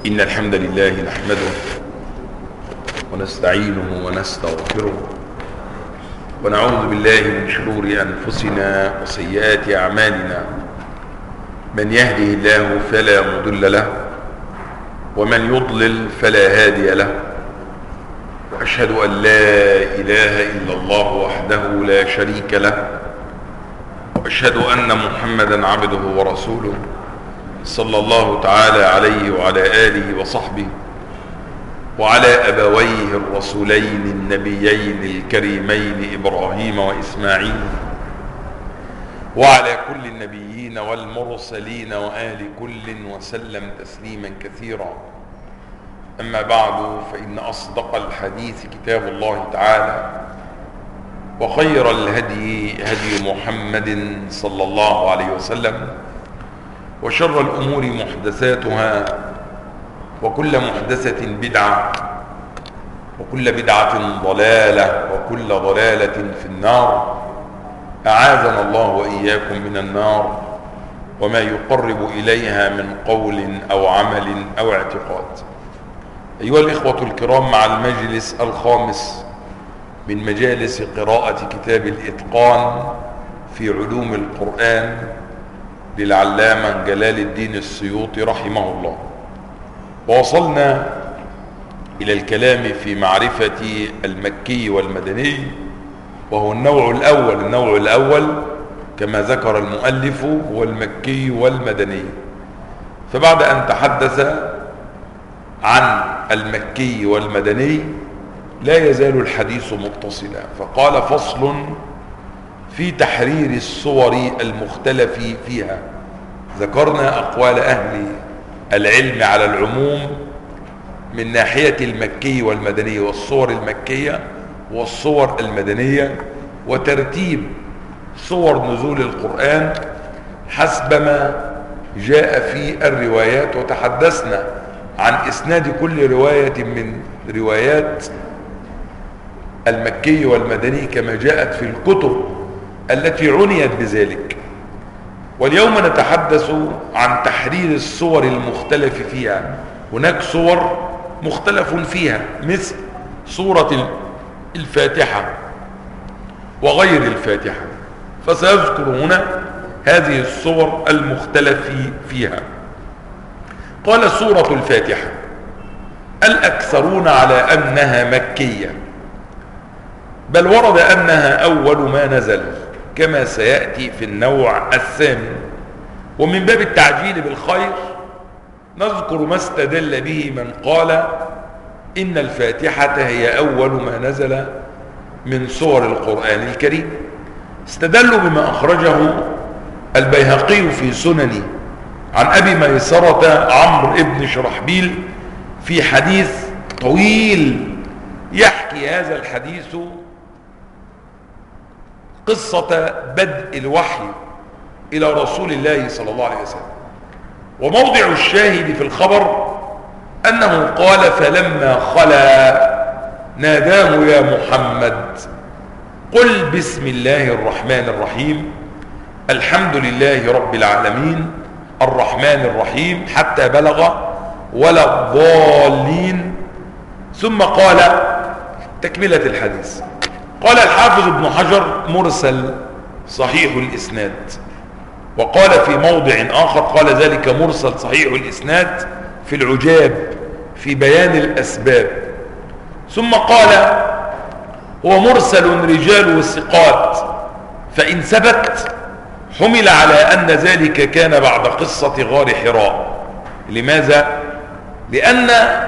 إن الحمد لله نحمده ونستعينه ونستغفره ونعوذ بالله من شرور أنفسنا وسيئات أعمالنا. من يهده الله فلا مضل له ومن يضلل فلا هادي له، وأشهد أن لا إله إلا الله وحده لا شريك له، وأشهد أن محمدا عبده ورسوله صلى الله تعالى عليه وعلى آله وصحبه وعلى أبويه الرسولين النبيين الكريمين إبراهيم وإسماعيل وعلى كل النبيين والمرسلين وآل كل وسلم تسليما كثيرا. أما بعد، فإن أصدق الحديث كتاب الله تعالى، وخير الهدي هدي محمد صلى الله عليه وسلم، وشر الأمور محدثاتها، وكل محدثة بدعة، وكل بدعة ضلالة، وكل ضلالة في النار. أعاذنا الله وإياكم من النار وما يقرب إليها من قول أو عمل أو اعتقاد. أيها الإخوة الكرام، مع المجلس الخامس من مجالس قراءة كتاب الإتقان في علوم القرآن للعلامة جلال الدين السيوطي رحمه الله، ووصلنا إلى الكلام في معرفة المكي والمدني، وهو النوع الأول كما ذكر المؤلف هو المكي والمدني. فبعد أن تحدث عن المكي والمدني لا يزال الحديث متصلا، فقال: فصل في تحرير الصور المختلف فيها. ذكرنا أقوال أهل العلم على العموم من ناحية المكي والمدني، والصور المكية والصور المدنية، وترتيب صور نزول القرآن حسب ما جاء في الروايات. وتحدثنا عن إسناد كل رواية من روايات المكي والمدني كما جاءت في الكتب التي عنيت بذلك. واليوم نتحدث عن تحرير الصور المختلف فيها. هناك صور مختلف فيها مثل سورة الفاتحة وغير الفاتحة، فسيذكر هنا هذه الصور المختلف فيها. قال: سورة الفاتحة الأكثرون على أنها مكية، بل ورد أنها أول ما نزل كما سيأتي في النوع الثاني. ومن باب التعجيل بالخير نذكر ما استدل به من قال إن الفاتحة هي أول ما نزل من سور القرآن الكريم. استدلوا بما أخرجه البيهقي في سننه عن أبي ميسرة عمرو بن شرحبيل في حديث طويل يحكي هذا الحديث قصة بدء الوحي إلى رسول الله صلى الله عليه وسلم. وموضع الشاهد في الخبر أنه قال: فلما خلا ناداه يا محمد قل بسم الله الرحمن الرحيم الحمد لله رب العالمين الرحمن الرحيم حتى بلغ ولا الضالين، ثم قال تكملة الحديث. قال الحافظ ابن حجر: مرسل صحيح الإسناد. وقال في موضع آخر قال ذلك مرسل صحيح الإسناد في العجاب في بيان الأسباب. ثم قال: هو مرسل رجال الثقات، فإن ثبت حمل على أن ذلك كان بعد قصة غار حراء. لماذا؟ لأن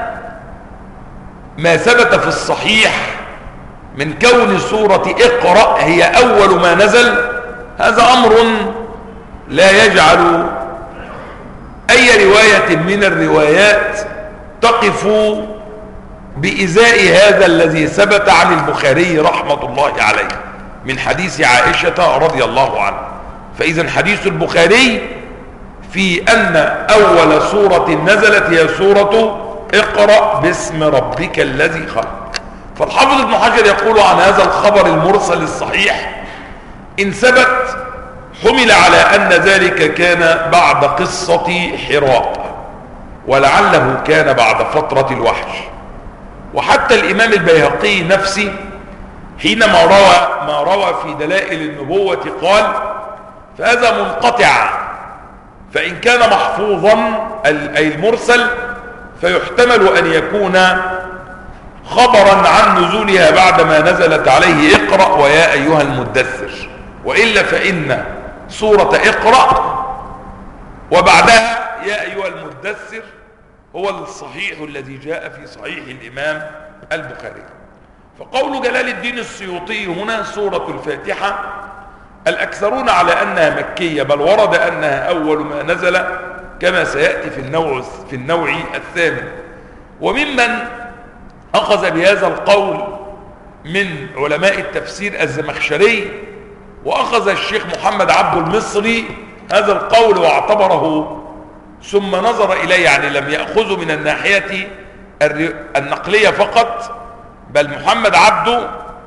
ما ثبت في الصحيح من كون سورة اقرأ هي أول ما نزل، هذا أمر لا يجعل أي رواية من الروايات تقف بإزاء هذا الذي ثبت عن البخاري رحمة الله عليه من حديث عائشة رضي الله عنها. فإذا حديث البخاري في أن أول سورة نزلت هي سورة اقرأ باسم ربك الذي خلق. فالحافظ ابن حجر يقول عن هذا الخبر المرسل الصحيح: إن ثبت حمل على أن ذلك كان بعد قصة حراء، ولعله كان بعد فترة الوحي. وحتى الإمام البيهقي نفسه حينما روى في دلائل النبوة قال: فهذا منقطع، فإن كان محفوظا أي المرسل فيحتمل أن يكون خبرا عن نزولها بعدما نزلت عليه اقرأ ويا أيها المدثر، وإلا فإن سورة اقرأ وبعدها يا أيها المدثر هو الصحيح الذي جاء في صحيح الإمام البخاري. فقول جلال الدين السيوطي هنا سورة الفاتحة الأكثرون على أنها مكية، بل ورد أنها أول ما نزل كما سيأتي في النوع الثامن. وممن أخذ بهذا القول من علماء التفسير الزمخشري، وأخذ الشيخ محمد عبد المصري هذا القول واعتبره ثم نظر إليه، يعني لم يأخذه من الناحية النقلية فقط، بل محمد عبده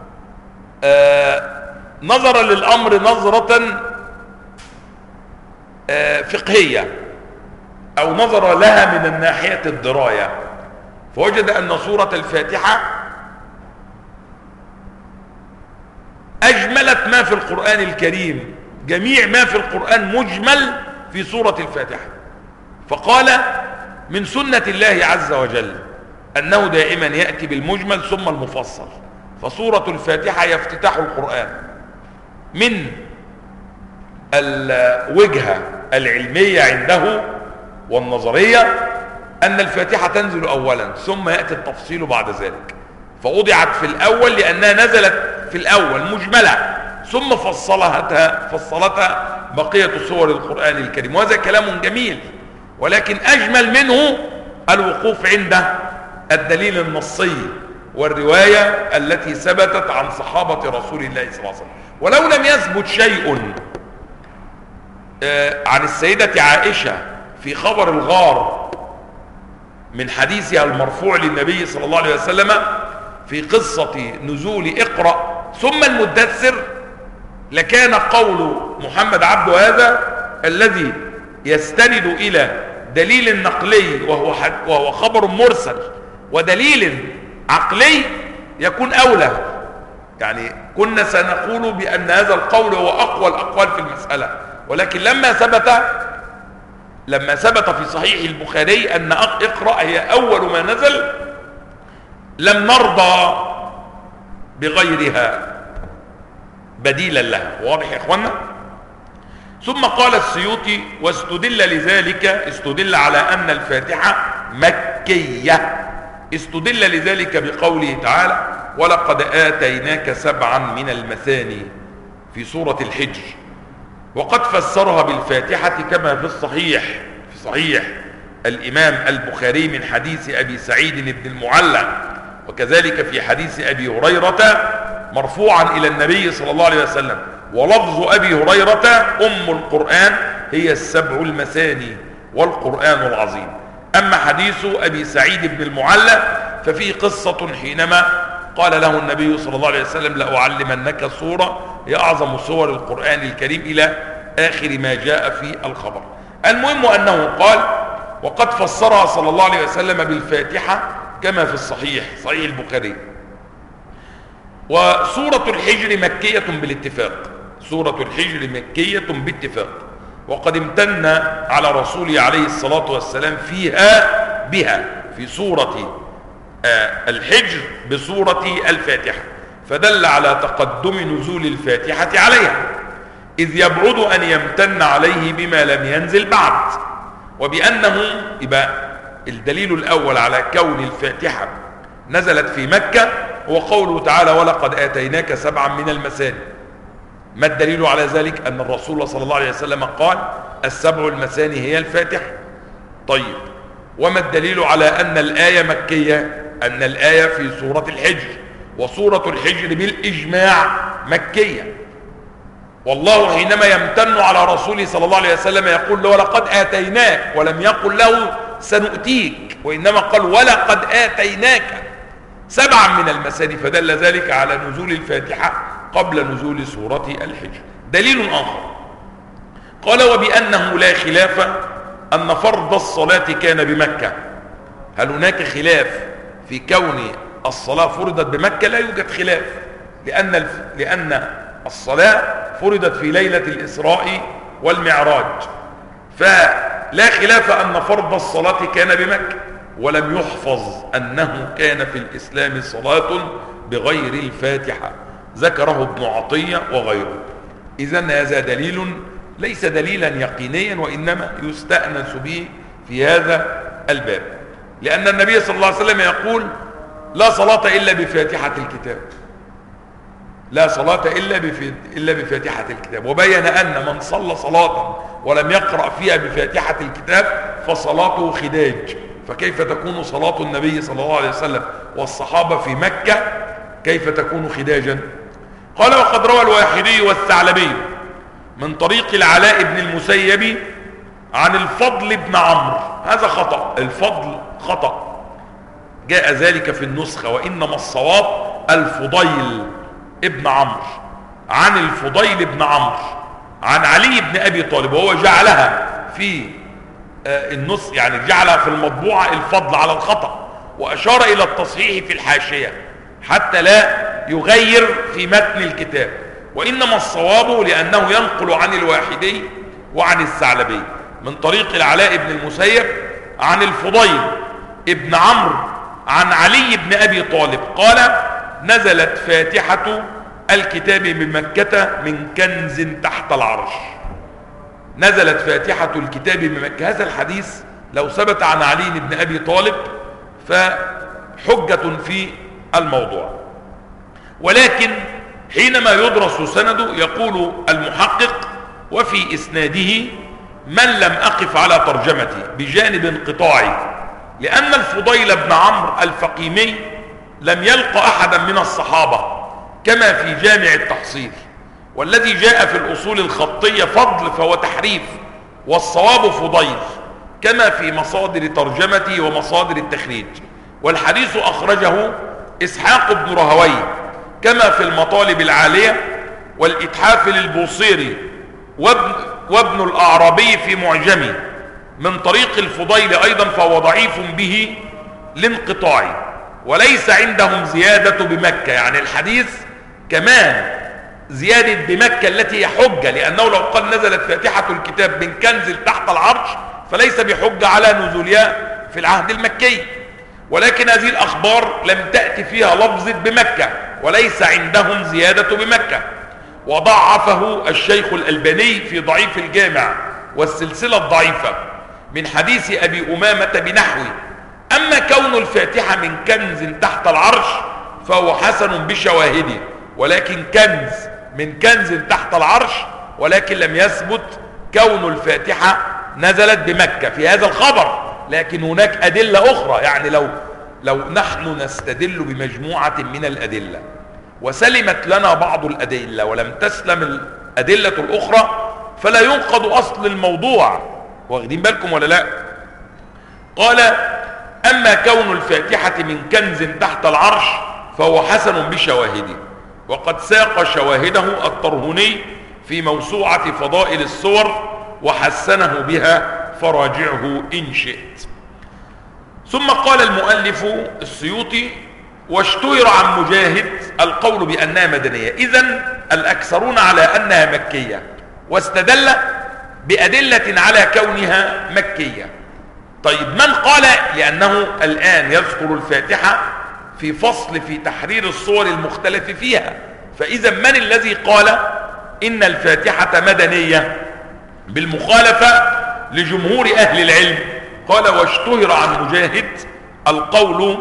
نظر للأمر نظرة فقهية، أو نظر لها من الناحية الدراية، فوجد أن سورة الفاتحة أجملت ما في القرآن الكريم، جميع ما في القرآن مجمل في سورة الفاتحة. فقال: من سنة الله عز وجل أنه دائما يأتي بالمجمل ثم المفصل، فسورة الفاتحة هي افتتاح القرآن. من الوجهة العلمية عنده والنظرية أن الفاتحة تنزل أولا ثم يأتي التفصيل بعد ذلك، فوضعت في الأول لأنها نزلت في الأول مجملة ثم فصلتها بقية سور القرآن الكريم. وهذا كلام جميل، ولكن أجمل منه الوقوف عند الدليل النصي والرواية التي ثبتت عن صحابة رسول الله صلى الله عليه وسلم. ولو لم يثبت شيء عن السيدة عائشة في خبر الغار من حديثها المرفوع للنبي صلى الله عليه وسلم في قصة نزول اقرأ ثم المدثر، لكان قول محمد عبده هذا الذي يستند إلى دليل نقلي وهو خبر مرسل ودليل عقلي يكون أولى. يعني كنا سنقول بأن هذا القول هو أقوى الأقوال في المسألة، ولكن لما ثبت في صحيح البخاري أن اقرأ هي أول ما نزل لم نرضى بغيرها بديلا لها. واضح يا اخوانا؟ ثم قال السيوطي: استدل على أن الفاتحة مكية، استدل لذلك بقوله تعالى: ولقد آتيناك 7 من المثاني في سورة الحجر، وقد فسرها بالفاتحة كما في صحيح الإمام البخاري من حديث أبي سعيد بن المعلى، وكذلك في حديث أبي هريرة مرفوعا إلى النبي صلى الله عليه وسلم. ولفظ أبي هريرة: أم القرآن هي 7 المثاني والقرآن العظيم. أما حديث أبي سعيد بن المعلى ففيه قصة حينما قال له النبي صلى الله عليه وسلم: لأعلمنك سورة هي أعظم سور القرآن الكريم إلى آخر ما جاء في الخبر. المهم أنه قال: وقد فسرها صلى الله عليه وسلم بالفاتحة كما في صحيح البخاري. وسورة الحجر مكية بالاتفاق، سورة الحجر مكية باتفاق، وقد امتن على رسوله عليه الصلاة والسلام بها في سورة الحجر بسورة الفاتحة، فدل على تقدم نزول الفاتحة عليها، إذ يبعد أن يمتن عليه بما لم ينزل بعد. وبأنه يبقى الدليل الأول على كون الفاتحة نزلت في مكة هو قوله تعالى: ولقد آتيناك 7 من المثاني. ما الدليل على ذلك؟ أن الرسول صلى الله عليه وسلم قال: 7 المثاني هي الفاتحة. طيب، وما الدليل على أن الآية مكية؟ أن الآية في سورة الحجر، وسورة الحجر بالإجماع مكية. والله حينما يمتن على رسوله صلى الله عليه وسلم يقول له: ولقد آتيناك، ولم يقل له سنؤتيك، وإنما قال: ولقد آتيناك 7 من المثاني، فدل ذلك على نزول الفاتحة قبل نزول سورة الحجر. دليل آخر قال: وبأنه لا خلاف أن فرض الصلاة كان بمكة. هل هناك خلاف في كون الصلاة فرضت بمكة؟ لا يوجد خلاف، لأن الصلاة فرضت في ليلة الإسراء والمعراج، فلا خلاف أن فرض الصلاة كان بمكة، ولم يحفظ أنه كان في الإسلام صلاة بغير الفاتحة، ذكره ابن عطية وغيره. إذن هذا دليل ليس دليلا يقينيا، وإنما يستأنس به في هذا الباب، لأن النبي صلى الله عليه وسلم يقول: لا صلاة إلا بفاتحة الكتاب، لا صلاة إلا بفاتحة الكتاب، وبين أن من صلى صلاة ولم يقرأ فيها بفاتحة الكتاب فصلاته خداج. فكيف تكون صلاة النبي صلى الله عليه وسلم والصحابة في مكة كيف تكون خداجا؟ قال: وقد روى الواحدي والثعلبي من طريق العلاء بن المسيب عن الفضل بن عمرو. هذا خطأ، الفضل خطأ، جاء ذلك في النسخة، وإنما الصواب الفضيل ابن عمرو، عن الفضيل بن عمرو عن علي بن أبي طالب، وهو جعلها في النسخ، يعني جعلها في المطبوعة الفضل على الخطأ، وأشار إلى التصحيح في الحاشية حتى لا يغير في متن الكتاب، وإنما الصواب لأنه ينقل عن الواحدي وعن الثعلبي من طريق العلاء بن المسيب عن الفضيل ابن عمرو عن علي بن أبي طالب قال: نزلت فاتحة الكتاب بمكة من كنز تحت العرش. نزلت فاتحة الكتاب بمكة. هذا الحديث لو ثبت عن علي بن أبي طالب فحجة في الموضوع، ولكن حينما يدرس سنده يقول المحقق: وفي إسناده من لم أقف على ترجمته بجانب انقطاعي، لأن الفضيل بن عمرو الفقيمي لم يلق أحدا من الصحابة كما في جامع التحصيل، والذي جاء في الأصول الخطية فضل فهو تحريف، والصواب فضيل كما في مصادر ترجمته ومصادر التخريج. والحديث أخرجه إسحاق بن رهوي كما في المطالب العالية والإتحاف للبوصيري وابن الأعرابي في معجمه من طريق الفضيل أيضا، فهو ضعيف به لانقطاعه، وليس عندهم زيادة بمكة. يعني الحديث كمان زيادة بمكة التي هي حجة، لأنه لو قال نزلت فاتحة الكتاب من كنز تحت العرش فليس بحجة على نزولها في العهد المكي، ولكن هذه الأخبار لم تأتي فيها لفظة بمكة، وليس عندهم زيادة بمكة. وضعفه الشيخ الألباني في ضعيف الجامع والسلسلة الضعيفة من حديث أبي أمامة بنحوه. أما كون الفاتحة من كنز تحت العرش فهو حسن بشواهده، ولكن كنز من كنز تحت العرش، ولكن لم يثبت كون الفاتحة نزلت بمكة في هذا الخبر. لكن هناك أدلة أخرى، يعني لو نحن نستدل بمجموعة من الأدلة وسلمت لنا بعض الأدلة ولم تسلم الأدلة الأخرى فلا ينقض أصل الموضوع. واخدين بالكم ولا لا؟ قال: أما كون الفاتحة من كنز تحت العرش فهو حسن بشواهده، وقد ساق شواهده الطرهوني في موسوعة فضائل السور وحسنه بها، فراجعه إن شئت. ثم قال المؤلف السيوطي: واشتهر عن مجاهد القول بأنها مدنية. إذن الأكثرون على أنها مكية، واستدل بأدلة على كونها مكية. طيب من قال؟ لأنه الآن يذكر الفاتحة في فصل في تحرير الصور المختلف فيها، فإذا من الذي قال إن الفاتحة مدنية بالمخالفة لجمهور أهل العلم؟ قال: واشتهر عن مجاهد القول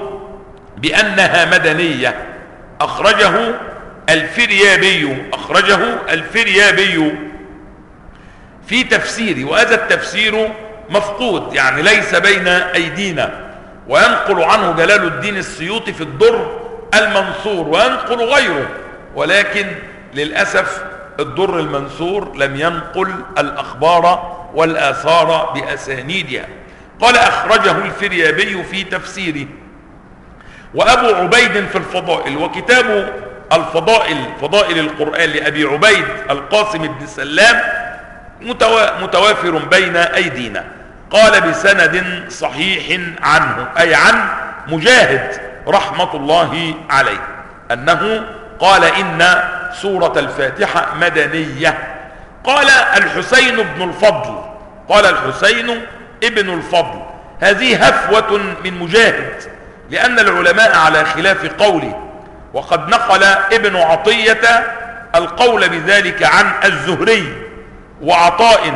بأنها مدنية، أخرجه الفريابي في تفسيره، وهذا التفسير مفقود، يعني ليس بين أيدينا، وينقل عنه جلال الدين السيوطي في الدر المنصور، وينقل غيره، ولكن للأسف الدر المنصور لم ينقل الأخبار والآثار بأسانيدها. قال: أخرجه الفريابي في تفسيره، وأبو عبيد في الفضائل، وكتاب الفضائل فضائل القرآن لأبي عبيد القاسم بن سلام متوافر بين أيدينا. قال بسند صحيح عنه، أي عن مجاهد رحمة الله عليه، أنه قال إن سورة الفاتحة مدنية. قال الحسين بن الفضل، قال الحسين ابن الفضل هذه هفوة من مجاهد، لأن العلماء على خلاف قوله، وقد نقل ابن عطية القول بذلك عن الزهري وعطاء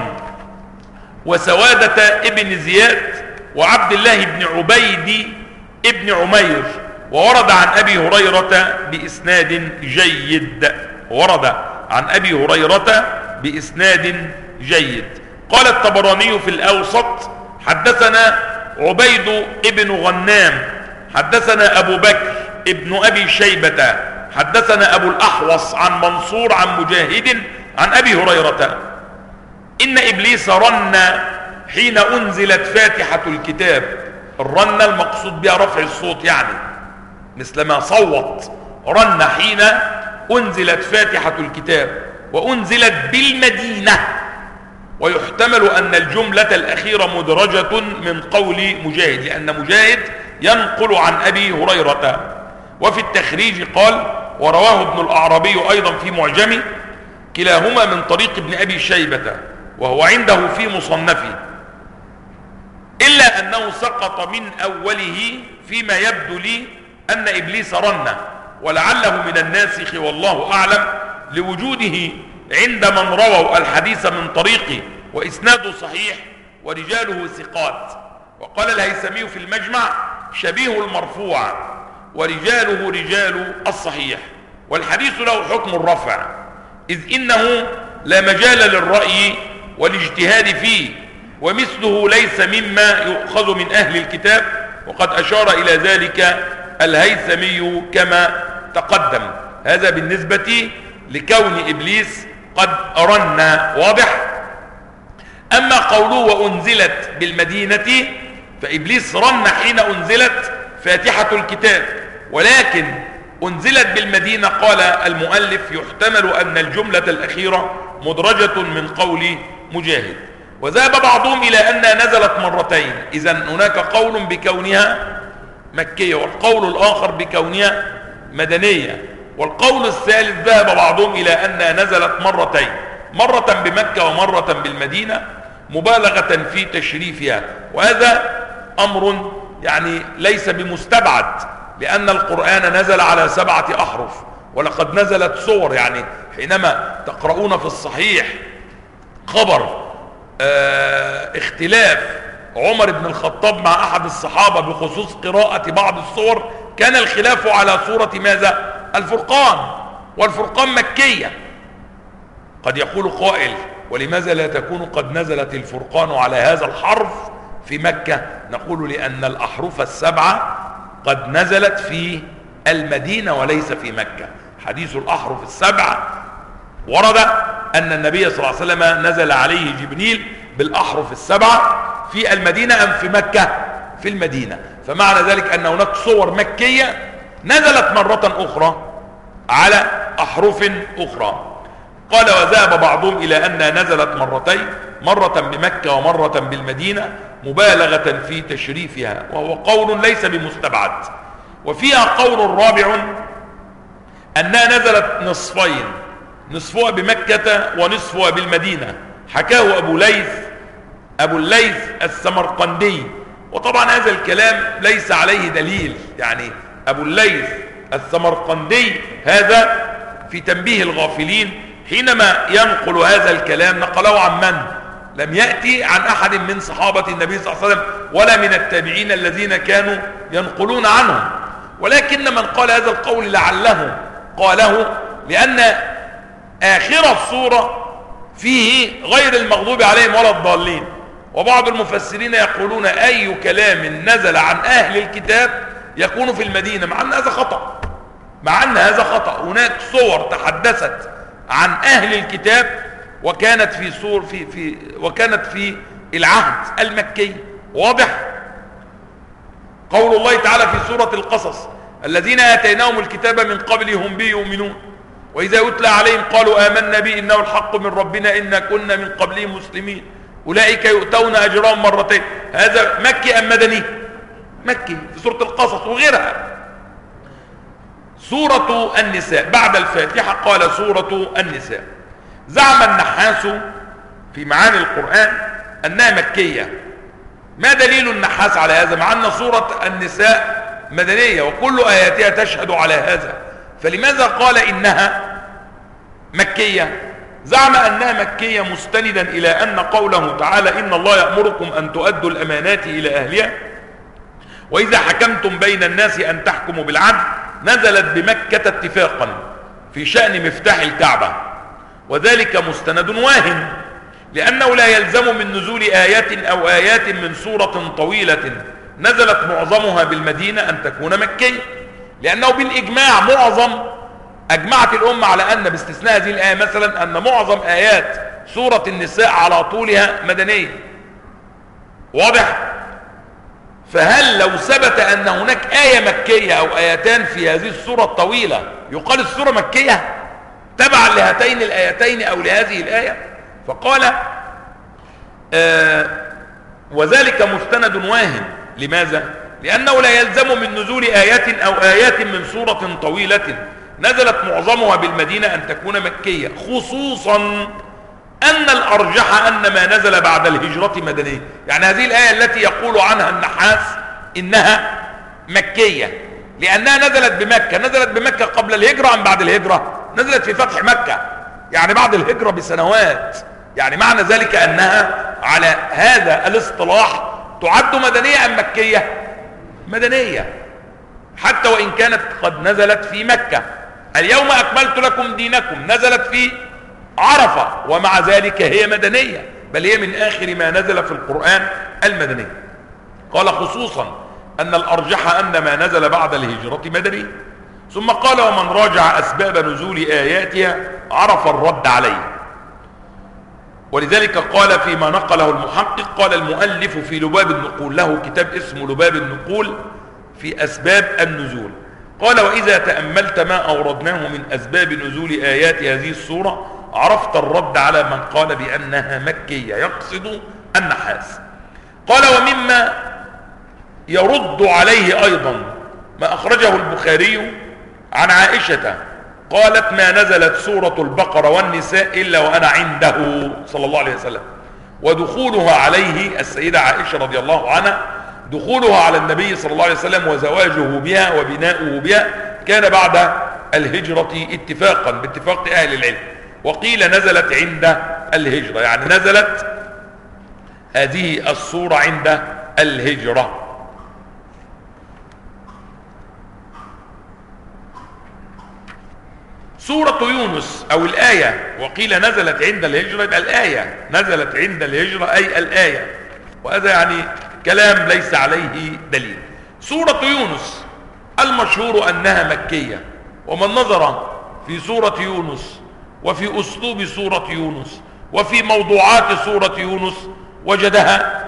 وسوادة ابن زياد وعبد الله بن عبيد ابن عمير، وورد عن أبي هريرة بإسناد جيد، ورد عن أبي هريرة بإسناد جيد. قال الطبراني في الأوسط حدثنا عبيد ابن غنام حدثنا أبو بكر ابن أبي شيبة حدثنا أبو الأحوص عن منصور عن مجاهد عن أبي هريرة إن إبليس رن حين أنزلت فاتحة الكتاب. الرن المقصود بها رفع الصوت، يعني مثل ما صوت، رن حين أنزلت فاتحة الكتاب وأنزلت بالمدينة. ويحتمل أن الجملة الأخيرة مدرجة من قول مجاهد، لأن مجاهد ينقل عن أبي هريرة. وفي التخريج قال ورواه ابن الأعرابي أيضا في معجمه، كلاهما من طريق ابن أبي شيبة وهو عنده في مصنفه، إلا أنه سقط من أوله فيما يبدو لي أن إبليس رن، ولعله من الناسخ والله أعلم، لوجوده عند من رووا الحديث من طريقه وإسناده صحيح ورجاله ثقات. وقال الهيثمي في المجمع شبيه المرفوع ورجاله رجال الصحيح، والحديث له حكم الرفع، إذ إنه لا مجال للرأي والاجتهاد فيه، ومثله ليس مما يؤخذ من أهل الكتاب، وقد أشار إلى ذلك الهيثمي كما تقدم. هذا بالنسبة لكون إبليس قد رن، واضح. أما قوله وأنزلت بالمدينة، فإبليس رن حين أنزلت فاتحة الكتاب، ولكن أنزلت بالمدينة قال المؤلف يحتمل أن الجملة الأخيرة مدرجة من قول مجاهد. وذهب بعضهم إلى أنها نزلت مرتين، إذن هناك قول بكونها مكية والقول الآخر بكونها مدنية، والقول الثالث ذهب بعضهم إلى أنها نزلت مرتين، مرة بمكة ومرة بالمدينة، مبالغة في تشريفها. وهذا أمر يعني ليس بمستبعد، لأن القرآن نزل على 7 أحرف، ولقد نزلت صور. يعني حينما تقرؤون في الصحيح خبر اختلاف عمر بن الخطاب مع أحد الصحابة بخصوص قراءة بعض الصور، كان الخلاف على صورة ماذا؟ الفرقان، والفرقان مكية. قد يقول قائل ولماذا لا تكون قد نزلت الفرقان على هذا الحرف في مكة؟ نقول لأن الأحرف ال7 قد نزلت في المدينة وليس في مكة. حديث الأحرف ال7 ورد أن النبي صلى الله عليه وسلم نزل عليه جبريل بالأحرف ال7 في المدينة أم في مكة؟ في المدينة. فمعنى ذلك أن هناك صور مكية نزلت مرة أخرى على أحرف أخرى. قال وذهب بعضهم إلى أنها نزلت مرتين، مرة بمكة ومرة بالمدينة، مبالغة في تشريفها، وهو قول ليس بمستبعد. وفيها قول رابع أنها نزلت نصفين، نصفها بمكة ونصفها بالمدينة، حكاه أبو الليث السمرقندي. وطبعا هذا الكلام ليس عليه دليل، يعني أبو الليث السمرقندي هذا في تنبيه الغافلين حينما ينقل هذا الكلام نقله عن من؟ لم يأتي عن أحد من صحابة النبي صلى الله عليه وسلم ولا من التابعين الذين كانوا ينقلون عنهم، ولكن من قال هذا القول لعله قاله لأن آخر السورة فيه غير المغضوب عليهم ولا الضالين. وبعض المفسرين يقولون أي كلام نزل عن أهل الكتاب يكون في المدينة، مع أن هذا خطأ. هناك صور تحدثت عن أهل الكتاب وكانت وكانت في العهد المكي، واضح. قول الله تعالى في سورة القصص الذين آتيناهم الكتاب من قبل هم به يؤمنون وإذا يتلى عليهم قالوا آمنا به إنه الحق من ربنا إنا كنا من قبله مسلمين أولئك يؤتون أجرهم مرتين. هذا مكي أم مدني؟ مكي، في سورة القصص وغيرها. سورة النساء بعد الفاتحة قال سورة النساء. زعم النحاس في معاني القرآن أنها مكية. ما دليل النحاس على هذا مع أن سورة النساء مدنية وكل آياتها تشهد على هذا؟ فلماذا قال إنها مكية؟ زعم أنها مكية مستندا إلى أن قوله تعالى إن الله يأمركم أن تؤدوا الأمانات إلى أهلها وإذا حكمتم بين الناس أن تحكموا بالعدل، نزلت بمكة اتفاقا في شأن مفتاح الكعبة، وذلك مستند واهن، لأنه لا يلزم من نزول آيات أو آيات من سورة طويلة نزلت معظمها بالمدينة أن تكون مكية، لأنه بالإجماع أجمعت الأمة على أن باستثناء هذه الآية مثلا أن معظم آيات سورة النساء على طولها مدنية. واضح؟ فهل لو ثبت أن هناك آية مكية أو آيتان في هذه السورة الطويلة يقال السورة مكية تبعا لهاتين الآيتين أو لهذه الآية؟ فقال وذلك مستند واهن. لماذا؟ لأنه لا يلزم من نزول آيات أو آيات من سورة طويلة نزلت معظمها بالمدينة أن تكون مكية، خصوصا أن الأرجح أن ما نزل بعد الهجرة مدنية. يعني هذه الآية التي يقول عنها النحاس إنها مكية لأنها نزلت بمكة. نزلت بمكة قبل الهجرة أم بعد الهجرة؟ نزلت في فتح مكة، يعني بعد الهجرة بسنوات. يعني معنى ذلك أنها على هذا الاصطلاح تعد مدنية أم مكية؟ مدنية، حتى وإن كانت قد نزلت في مكة. اليوم أكملت لكم دينكم نزلت في عرفة، ومع ذلك هي مدنية، بل هي من آخر ما نزل في القرآن المدني. قال خصوصا أن الأرجح أن ما نزل بعد الهجرة مدني. ثم قال ومن راجع أسباب نزول آياتها عرف الرد عليه. ولذلك قال فيما نقله المحقق، قال المؤلف في لباب النقول، له كتاب اسمه لباب النقول في أسباب النزول، قال وإذا تأملت ما أوردناه من أسباب نزول آيات هذه السورة عرفت الرد على من قال بأنها مكية، يقصد النحاس. قال ومما يرد عليه أيضا ما أخرجه البخاري عن عائشة قالت ما نزلت سورة البقرة والنساء إلا وأنا عنده صلى الله عليه وسلم، ودخولها عليه السيدة عائشة رضي الله عنها، دخولها على النبي صلى الله عليه وسلم وزواجه بها وبناؤه بها كان بعد الهجرة اتفاقا باتفاق أهل العلم. وقيل نزلت عند الهجرة، يعني نزلت هذه السورة عند الهجرة. سورة يونس أو الآية، وقيل نزلت عند الهجرة، يبقى الآية نزلت عند الهجرة أي الآية، وهذا يعني كلام ليس عليه دليل. سورة يونس المشهور أنها مكية، ومن نظر في سورة يونس وفي أسلوب سورة يونس وفي موضوعات سورة يونس وجدها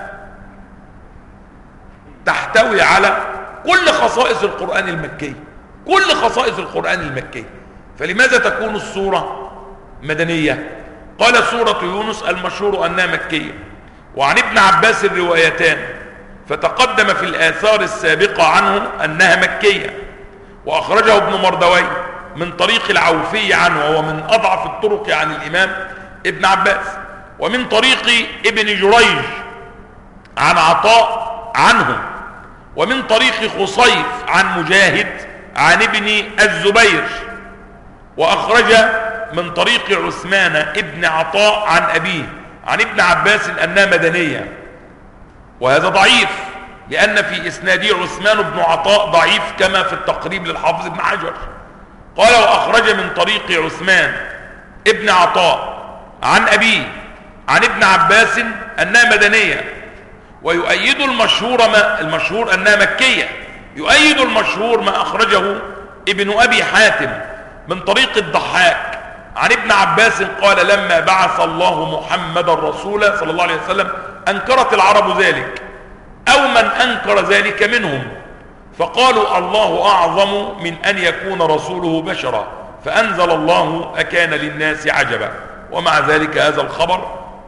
تحتوي على كل خصائص القرآن المكي، كل خصائص القرآن المكي. فلماذا تكون السورة مدنية؟ قال سورة يونس المشهور أنها مكية، وعن ابن عباس الروايتان، فتقدم في الآثار السابقة عنه أنها مكية، وأخرجه ابن مردوي من طريق العوفي عنه، وهو من أضعف الطرق عن الإمام ابن عباس، ومن طريق ابن جريج عن عطاء عنه، ومن طريق خصيف عن مجاهد عن ابن الزبير، وأخرج من طريق عثمان ابن عطاء عن أبيه عن ابن عباس أنها مدنية، وهذا ضعيف لأن في إسناده عثمان بن عطاء ضعيف كما في التقريب للحافظ ابن حجر. قال وأخرج من طريق عثمان ابن عطاء عن أبيه عن ابن عباس أنها مدنية، ويؤيد المشهور أنها مكية، يؤيد المشهور ما أخرجه ابن أبي حاتم من طريق الضحاك عن ابن عباس قال لما بعث الله محمد رسولا صلى الله عليه وسلم أنكرت العرب ذلك أو من أنكر ذلك منهم، فقالوا الله أعظم من أن يكون رسوله بشرا، فأنزل الله أكان للناس عجبا. ومع ذلك هذا الخبر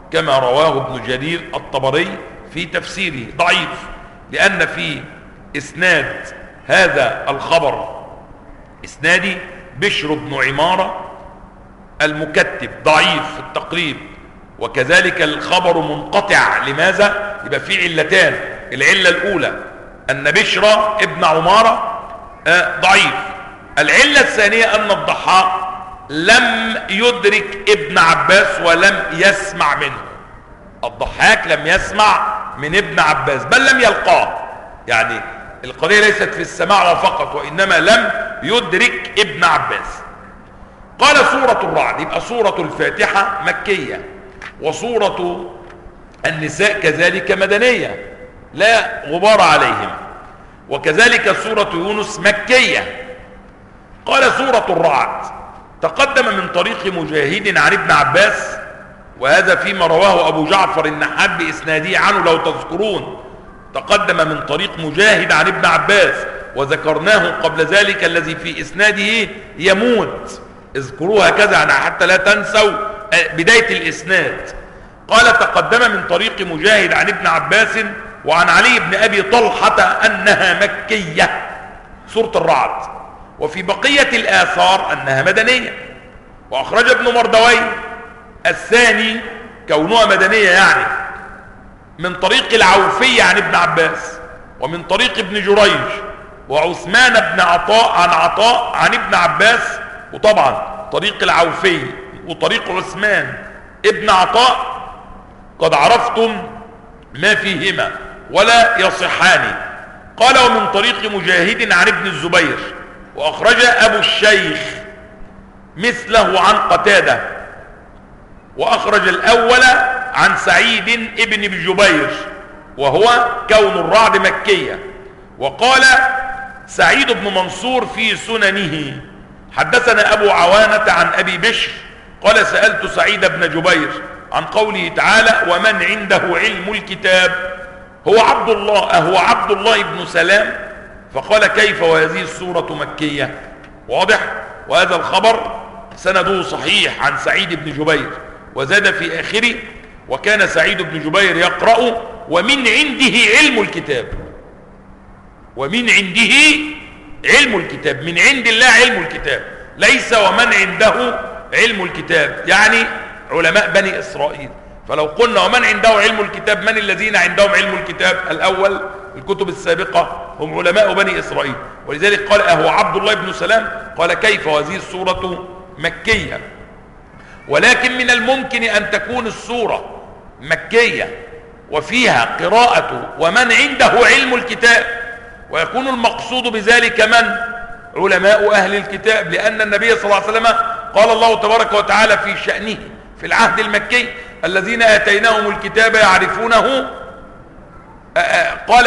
كما رواه ابن جرير الطبري في تفسيره. ضعيف لأن في إسناد هذا الخبر إسنادي بشر بن عمارة المكتب ضعيف في التقريب، وكذلك الخبر منقطع. لماذا؟ يبقى في علتان. العلة الأولى أن بشر ابن عمارة ضعيف. العلة الثانية أن الضحاك لم يدرك ابن عباس ولم يسمع منه. الضحاك لم يسمع من ابن عباس بل لم يلقاه، يعني القضية ليست في السماع فقط، وإنما لم يدرك ابن عباس. قال سورة الرعد، يبقى سورة الفاتحة مكية، وسورة النساء كذلك مدنية لا غبار عليهم، وكذلك سورة يونس مكية. قال سورة الرعد تقدم من طريق مجاهد عن ابن عباس، وهذا فيما رواه أبو جعفر النحات بإسناده عنه لو تذكرون. تقدم من طريق مجاهد عن ابن عباس، وذكرناه قبل ذلك الذي في إسناده يموت، اذكروه هكذا حتى لا تنسوا بداية الإسناد. قال تقدم من طريق مجاهد عن ابن عباس وعن علي بن أبي طلحة أنها مكية، سورة الرعد. وفي بقية الآثار أنها مدنية. وأخرج ابن مردويه الثاني كونها مدنية يعني من طريق العوفي عن ابن عباس، ومن طريق ابن جريج وعثمان بن عطاء عن عطاء عن ابن عباس. وطبعا طريق العوفي وطريق عثمان ابن عطاء قد عرفتم ما فيهما ولا يصحان. قال ومن طريق مجاهد عن ابن الزبير، وأخرج أبو الشيخ مثله عن قتادة، وأخرج الأول عن سعيد ابن جبير وهو كون الرعد مكية. وقال سعيد بن منصور في سننه حدثنا أبو عوانة عن أبي بشر قال سألت سعيد بن جبير عن قوله تعالى ومن عنده علم الكتاب هو عبد الله بن سلام، فقال كيف وهذه السورة مكية؟ واضح. وهذا الخبر سنده صحيح عن سعيد بن جبير، وزاد في آخره وكان سعيد بن جبير يقرأ ومن عنده علم الكتاب. ومن عنده علم الكتاب، من عند الله علم الكتاب، ليس ومن عنده علم الكتاب يعني علماء بني إسرائيل. فلو قلنا ومن عنده علم الكتاب، من الذين عندهم علم الكتاب؟ الأول الكتب السابقة هم علماء بني إسرائيل. ولذلك قال أهو عبد الله بن سلام، قال كيف وهذه السورة مكية. ولكن من الممكن أن تكون السورة مكية وفيها قراءة ومن عنده علم الكتاب، ويكون المقصود بذلك من؟ علماء أهل الكتاب، لأن النبي صلى الله عليه وسلم قال الله تبارك وتعالى في شأنه في العهد المكي الذين آتيناهم الكتاب يعرفونه، قال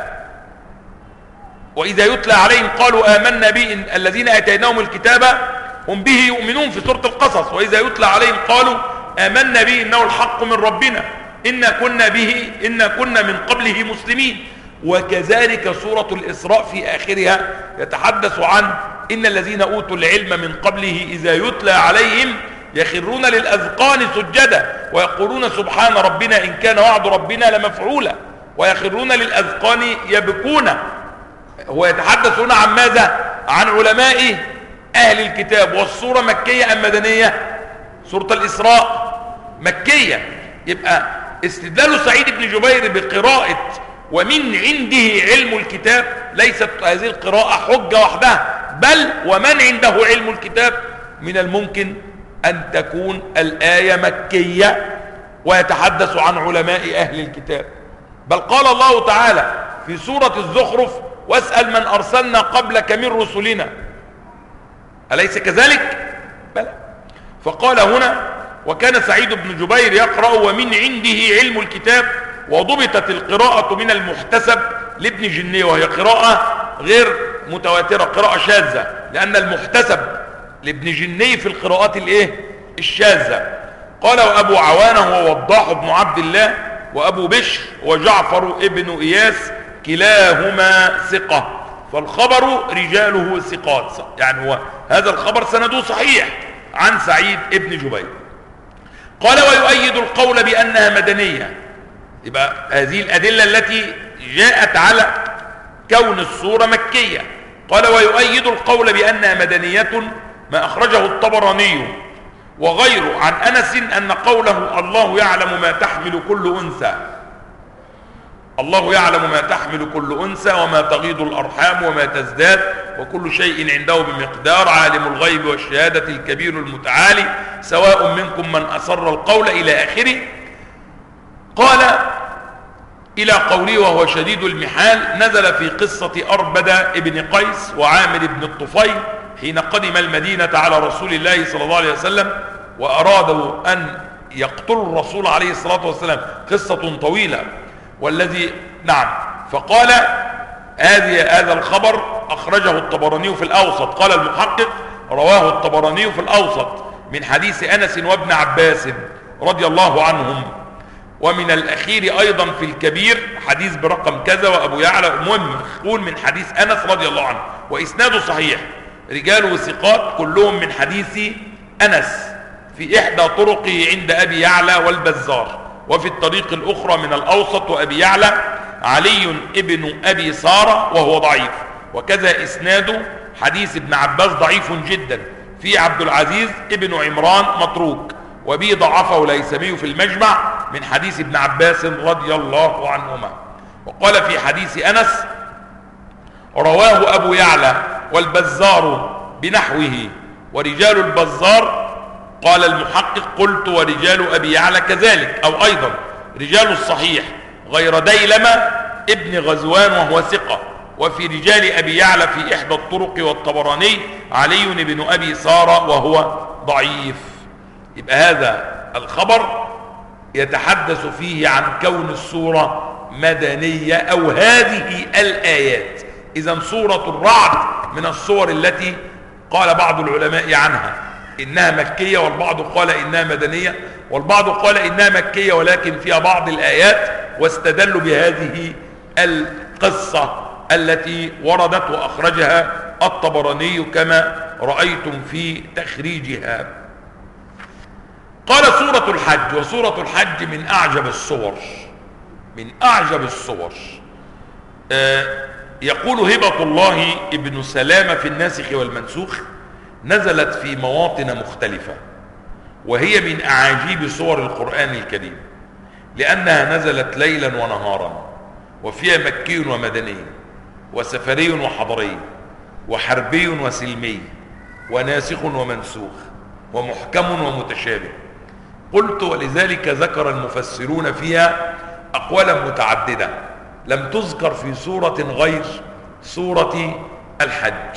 وإذا يتلى عليهم قالوا آمنا به، الذين آتيناهم الكتاب هم به يؤمنون في سورة القصص. وإذا يتلى عليهم قالوا آمنا به إنه الحق من ربنا إنا كنا من قبله مسلمين. وكذلك سورة الإسراء في آخرها يتحدث عن إن الذين أوتوا العلم من قبله إذا يتلى عليهم يخرون للأذقان سجدا ويقولون سبحان ربنا إن كان وعد ربنا لمفعولا ويخرون للأذقان يبكون. هو يتحدث هنا عن ماذا؟ عن علماء أهل الكتاب. والسورة مكية أم مدنية؟ سورة الإسراء مكية. يبقى استدلال سعيد بن جبير بقراءة ومن عنده علم الكتاب ليست هذه القراءة حجة وحدها، بل ومن عنده علم الكتاب من الممكن أن تكون الآية مكية ويتحدث عن علماء أهل الكتاب. بل قال الله تعالى في سورة الزخرف واسأل من أرسلنا قبلك من رسلنا، أليس كذلك؟ بلى. فقال هنا وكان سعيد بن جبير يقرأ ومن عنده علم الكتاب، وضبطت القراءة من المحتسب لابن جنيه، وهي قراءة غير متواترة، قراءة شاذة، لأن المحتسب لابن جنيه في القراءات الشاذة. قال وأبو عوانة هو وضاح بن عبد الله، وأبو بشر وجعفر ابن إياس كلاهما ثقة، فالخبر رجاله ثقات، يعني هو هذا الخبر سنده صحيح عن سعيد ابن جبير. قال ويؤيد القول بأنها مدنية. يبقى هذه الأدلة التي جاءت على كون السورة مكية. قال ويؤيد القول بأنها مدنية ما أخرجه الطبراني وغيره عن أنس أن قوله الله يعلم ما تحمل كل أنثى، الله يعلم ما تحمل كل أنثى وما تغيض الأرحام وما تزداد وكل شيء عنده بمقدار، عالم الغيب والشهادة الكبير المتعالي، سواء منكم من أسر القول إلى آخره. قال إلى قوله وهو شديد المحال نزل في قصة أربد ابن قيس وعامر بن الطفيل حين قدم المدينة على رسول الله صلى الله عليه وسلم وأرادوا أن يقتلوا الرسول عليه الصلاة والسلام، قصة طويلة. والذي فقال هذا الخبر أخرجه الطبراني في الأوسط. قال المحقق رواه الطبراني في الأوسط من حديث أنس وابن عباس رضي الله عنهم، ومن الأخير أيضا في الكبير حديث برقم كذا وأبو يعلى، المهم مخول من حديث أنس رضي الله عنه وإسناده صحيح، رجاله ثقات كلهم من حديث أنس في إحدى طرقه عند أبي يعلى والبزار، وفي الطريق الأخرى من الأوسط وأبي يعلى علي ابن أبي سارة وهو ضعيف، وكذا إسناده حديث ابن عباس ضعيف جدا، في عبد العزيز ابن عمران متروك، وبه ضعفه الهيثمي في المجمع من حديث ابن عباس رضي الله عنهما. وقال في حديث أنس رواه أبو يعلى والبزار بنحوه، ورجال البزار قال المحقق قلت ورجال أبي يعلى كذلك، أو أيضا رجال الصحيح غير ديلمة ابن غزوان وهو ثقة، وفي رجال أبي يعلى في إحدى الطرق والطبراني علي بن أبي سارة وهو ضعيف. يبقى هذا الخبر يتحدث فيه عن كون السورة مدنية أو هذه الآيات. إذن سورة الرعد من الصور التي قال بعض العلماء عنها إنها مكية، والبعض قال إنها مدنية، والبعض قال إنها مكية ولكن فيها بعض الآيات، واستدلوا بهذه القصة التي وردت وأخرجها الطبراني كما رأيتم في تخريجها. قال سورة الحج، وسورة الحج من أعجب الصور، من أعجب الصور. يقول هبة الله ابن سلامة في الناسخ والمنسوخ نزلت في مواطن مختلفة، وهي من أعاجيب صور القرآن الكريم، لأنها نزلت ليلا ونهارا، وفيها مكي ومدني وسفري وحضري وحربي وسلمي وناسخ ومنسوخ ومحكم ومتشابه. قلت ولذلك ذكر المفسرون فيها أقوالا متعددة لم تذكر في سورة غير سورة الحج.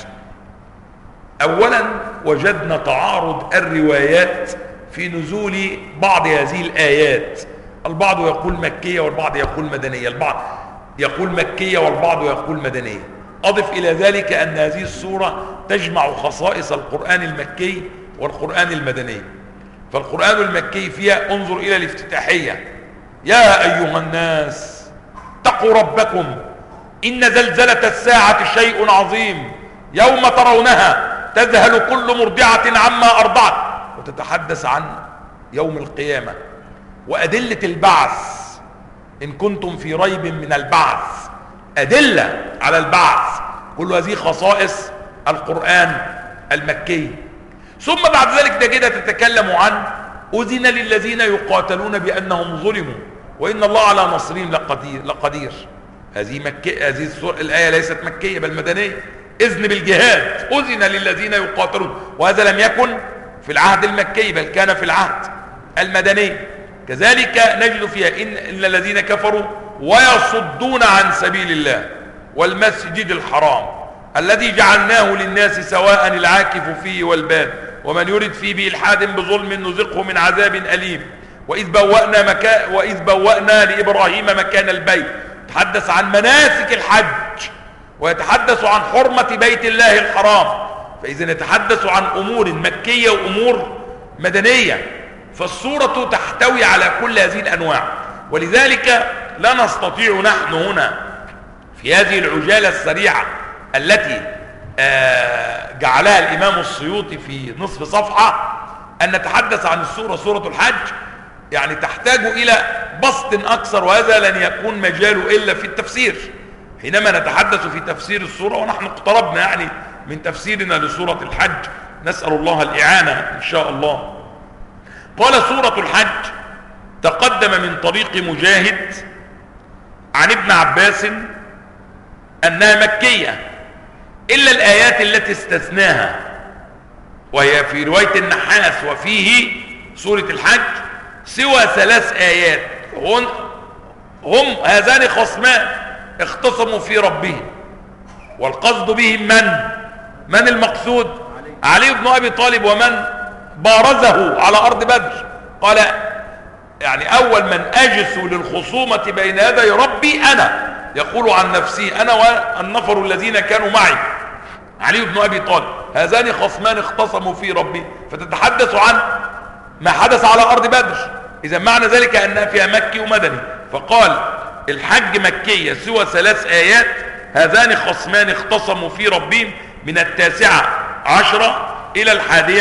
أولا وجدنا تعارض الروايات في نزول بعض هذه الآيات، البعض يقول مكية والبعض يقول مدنية، البعض يقول مكية والبعض يقول مدنية. أضف إلى ذلك أن هذه السورة تجمع خصائص القرآن المكي والقرآن المدني. فالقرآن المكي فيها انظر إلى الافتتاحية: يا أيها الناس اتقوا ربكم إن زلزلة الساعة شيء عظيم يوم ترونها تذهل كل مرضعة عما أرضعت، وتتحدث عن يوم القيامة وأدلة البعث إن كنتم في ريب من البعث، أدلة على البعث. كل هذه خصائص القرآن المكي. ثم بعد ذلك ده كده تتكلم عن أذن للذين يقاتلون بأنهم ظلموا وإن الله على نصرهم لقدير. هذه الآية ليست مكية بل مدنية. إذن بالجهاد، أذن للذين يقاتلون، وهذا لم يكن في العهد المكي بل كان في العهد المدني. كذلك نجد فيها إن الذين كفروا ويصدون عن سبيل الله والمسجد الحرام الذي جعلناه للناس سواء العاكف فيه والباد ومن يرد فيه بإلحاد بظلم نذقه من عذاب أليم. وإذ بوأنا لإبراهيم مكان البيت، تحدث عن مناسك الحج ويتحدث عن حرمة بيت الله الحرام. فإذا يتحدث عن أمور مكية وأمور مدنية، فالسورة تحتوي على كل هذه الأنواع. ولذلك لا نستطيع نحن هنا في هذه العجالة السريعة التي جعلها الإمام السيوطي في نصف صفحة أن نتحدث عن السورة سورة الحج يعني تحتاج إلى بسط أكثر، وهذا لن يكون مجاله إلا في التفسير حينما نتحدث في تفسير السورة، ونحن اقتربنا يعني من تفسيرنا لسورة الحج، نسأل الله الإعانة إن شاء الله. قال سورة الحج تقدم من طريق مجاهد عن ابن عباس أنها مكية إلا الآيات التي استثناها، وهي في رواية النحاس وفيه سورة الحج سوى 3 آيات هم هذان خصمان اختصموا في ربهم، والقصد بهم من المقصود؟ علي بن أبي طالب ومن بارزه على أرض بدر. قال يعني أول من أجسوا للخصومة بين يدي ربي أنا، يقول عن نفسه أنا والنفر الذين كانوا معي، علي بن أبي طالب، هذان خصمان اختصموا في ربي، فتتحدث عن ما حدث على أرض بدر. إذا معنى ذلك أنها فيها مكي ومدني، فقال الحج مكية سوى 3 آيات، هذان خصمان اختصموا في ربهم من 19 إلى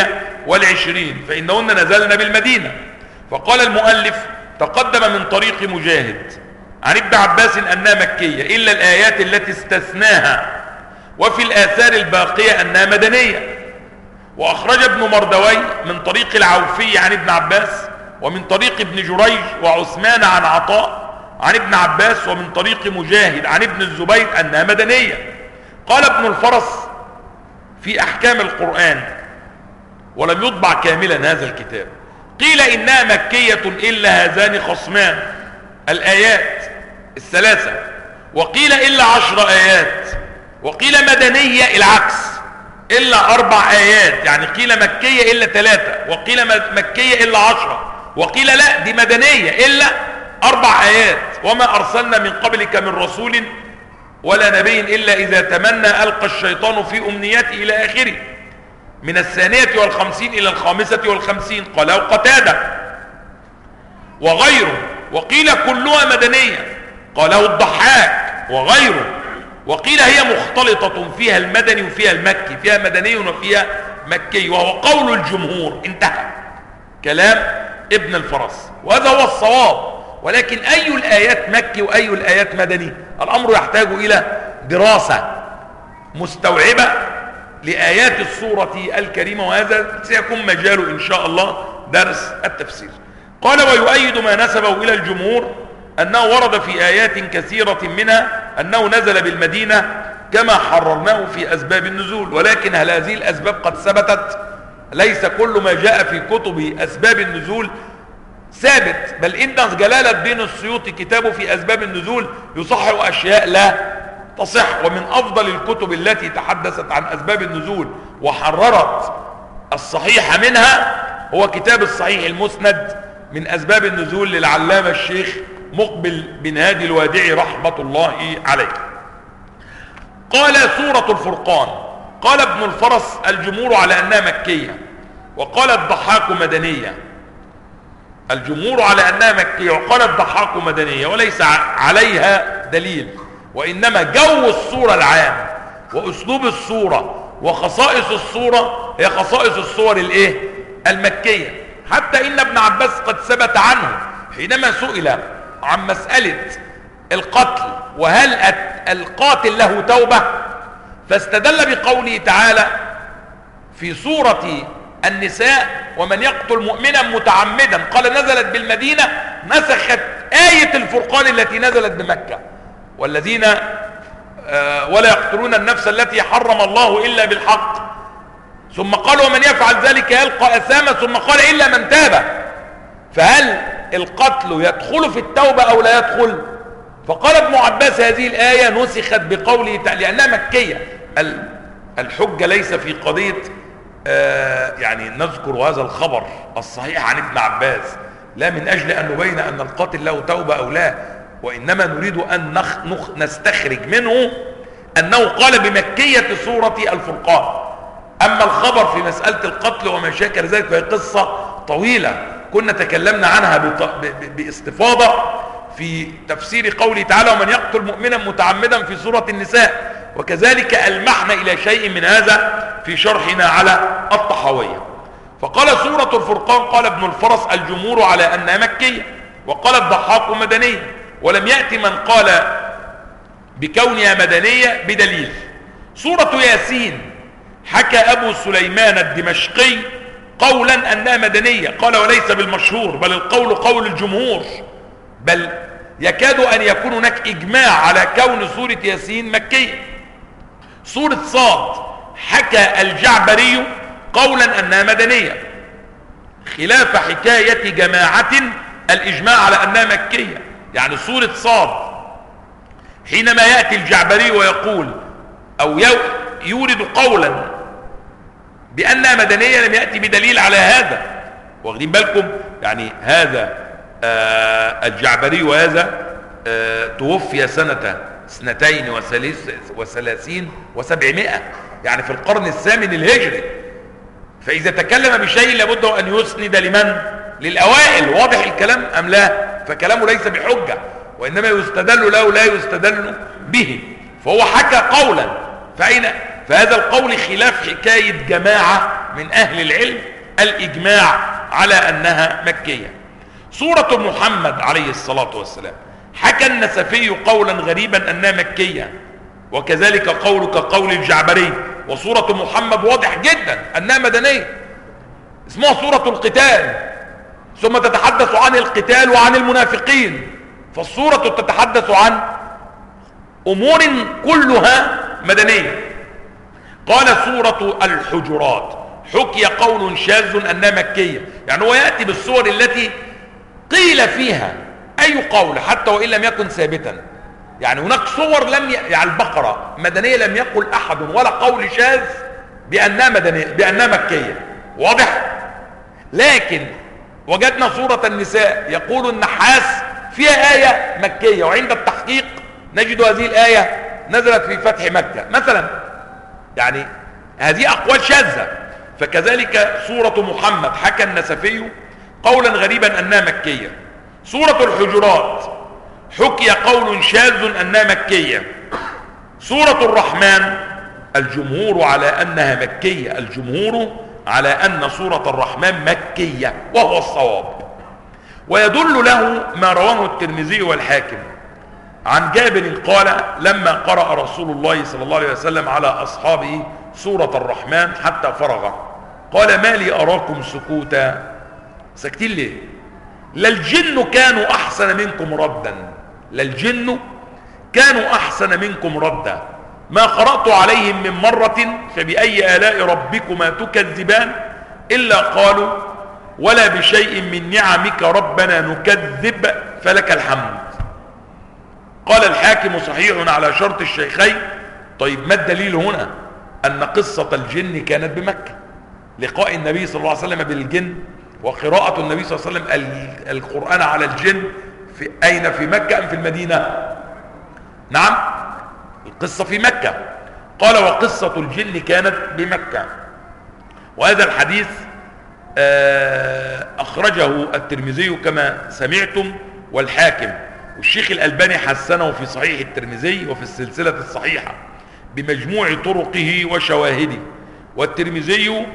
21، فإنهن نزلن بالمدينة. فقال المؤلف تقدم من طريق مجاهد عن ابن عباس أنها مكية إلا الآيات التي استثناها، وفي الآثار الباقية أنها مدنية. وأخرج ابن مردوي من طريق العوفي عن ابن عباس، ومن طريق ابن جريج وعثمان عن عطاء عن ابن عباس، ومن طريق مجاهد عن ابن الزبير أنها مدنية. قال ابن الفرس في أحكام القرآن، ولم يطبع كاملا هذا الكتاب، قيل إنها مكية إلا هذان خصمان الآيات 3، وقيل إلا 10 آيات، وقيل مدنية العكس إلا 4 آيات، يعني قيل مكية إلا 3، وقيل مكية إلا 10، وقيل لا دي مدنية إلا 4 آيات. وما أرسلنا من قبلك من رسول ولا نبي إلا إذا تمنى ألقى الشيطان في أمنيته إلى آخره، من 52 إلى 55 قاله قتادة وغيره. وقيل كلها مدنية قاله الضحاك وغيره. وقيل هي مختلطة فيها المدني وفيها المكي، فيها مدني وفيها مكي، وهو قول الجمهور. انتهى كلام ابن الفرس، وهذا هو الصواب. ولكن أي الآيات مكي وأي الآيات مدني؟ الأمر يحتاج إلى دراسة مستوعبة لآيات السورة الكريمة، وهذا سيكون مجاله إن شاء الله درس التفسير. قال ويؤيد ما نسبه إلى الجمهور أنه ورد في آيات كثيرة منها أنه نزل بالمدينة كما حررناه في أسباب النزول. ولكن هل هذه الأسباب قد ثبتت؟ ليس كل ما جاء في كتب أسباب النزول ثابت، بل إن جلال الدين السيوطي كتابه في أسباب النزول يصحح أشياء لا تصح. ومن أفضل الكتب التي تحدثت عن أسباب النزول وحررت الصحيح منها هو كتاب الصحيح المسند من أسباب النزول للعلامة الشيخ مقبل بن هادي الوادعي رحمة الله عليه. قال سورة الفرقان، قال ابن الفرس الجمهور على أنها مكية، وقال الضحاك مدنية. الجمهور على أنها مكية وقال الضحاك مدنية، وليس عليها دليل، وإنما جو الصورة العام وأسلوب الصورة وخصائص الصورة هي خصائص الصور المكية. حتى إن ابن عباس قد ثبت عنه حينما سئل عن مسألة القتل وهل القاتل له توبة، فاستدل بقوله تعالى في سورة النساء ومن يقتل مؤمنا متعمدا، قال نزلت بالمدينة، نسخت آية الفرقان التي نزلت بمكة، والذين ولا يقتلون النفس التي حرم الله إلا بالحق، ثم قال ومن يفعل ذلك يلقى أثاما، ثم قال إلا من تاب. فهل القتل يدخل في التوبة أو لا يدخل؟ فقال ابن عباس هذه الآية نسخت بقوله تعالى لأنها مكية. الحجة ليس في قضية يعني نذكر هذا الخبر الصحيح عن ابن عباس لا من أجل أن نبين أن القاتل له توبة أو لا، وإنما نريد أن نستخرج منه أنه قال بمكية سورة الفرقان. أما الخبر في مسألة القتل وما شاكل ذلك فهي قصة طويلة كنا تكلمنا عنها باستفاضة في تفسير قوله تعالى ومن يقتل مؤمنا متعمدا في سورة النساء، وكذلك ألمحنا إلى شيء من هذا في شرحنا على الطحاوية. فقال سورة الفرقان قال ابن الفرس الجمهور على أنها مكية، وقال الضحاك مدنية، ولم يأتي من قال بكونها مدنية بدليل. سورة ياسين حكى أبو سليمان الدمشقي قولا أنها مدنية، قال وليس بالمشهور، بل القول قول الجمهور، بل يكاد أن يكون هناك إجماع على كون سورة ياسين مكية. سورة صاد حكى الجعبري قولا أنها مدنية، خلاف حكاية جماعة الإجماع على أنها مكية. يعني سورة صاد حينما يأتي الجعبري ويقول أو يورد قولا بأنها مدنية لم يأتي بدليل على هذا. واخدين بالكم؟ يعني هذا الجعبري، وهذا توفي سنة 32 و700، يعني في القرن الثامن الهجري. فإذا تكلم بشيء لابد أن يسند لمن؟ للأوائل. واضح الكلام أم لا؟ فكلامه ليس بحجة، وإنما يستدل له لا يستدل به. فهو حكى قولا، فهذا القول خلاف حكاية جماعة من أهل العلم الإجماع على أنها مكية. سورة محمد عليه الصلاة والسلام حكى النسفي قولا غريبا أنها مكية، وكذلك قولك قول الجعبري. وسورة محمد واضح جدا أنها مدنية، اسمها سورة القتال، ثم تتحدث عن القتال وعن المنافقين. فالسورة تتحدث عن أمور كلها مدنية. قال سورة الحجرات حكي قول شاذ أنها مكية، يعني هو يأتي بالصور التي قيل فيها أي قول حتى وإن لم يكن ثابتا. يعني هناك صور يعني البقرة مدنية لم يقل أحد ولا قول شاذ بأنها مدنية بأنها مكية. واضح؟ لكن وجدنا سورة النساء يقول النحاس فيها آية مكية، وعند التحقيق نجد هذه الآية نزلت في فتح مكة مثلا. يعني هذه أقوال شاذة. فكذلك سورة محمد حكى النسفي قولا غريبا أنها مكية. سورة الحجرات حكي قول شاذ أنها مكية. سورة الرحمن الجمهور على أنها مكية، الجمهور على أن سورة الرحمن مكية، وهو الصواب. ويدل له ما رواه الترمذي والحاكم عن جابر قال لما قرأ رسول الله صلى الله عليه وسلم على أصحابه سورة الرحمن حتى فرغ قال ما لي أراكم سكوتا، ساكتين ليه؟ للجن كانوا أحسن منكم ردا، للجن كانوا أحسن منكم ردا، ما قرأت عليهم من مرة فبأي آلاء ربكما تكذبان إلا قالوا ولا بشيء من نعمك ربنا نكذب فلك الحمد. قال الحاكم صحيح على شرط الشيخين. طيب ما الدليل هنا؟ أن قصة الجن كانت بمكة، لقاء النبي صلى الله عليه وسلم بالجن وقراءة النبي صلى الله عليه وسلم القرآن على الجن في أين؟ في مكة أم في المدينة؟ نعم، القصة في مكة. قال وقصة الجن كانت بمكة. وهذا الحديث أخرجه الترمذي كما سمعتم والحاكم، والشيخ الألباني حسنه في صحيح الترمذي وفي السلسلة الصحيحة بمجموع طرقه وشواهده. والترمذي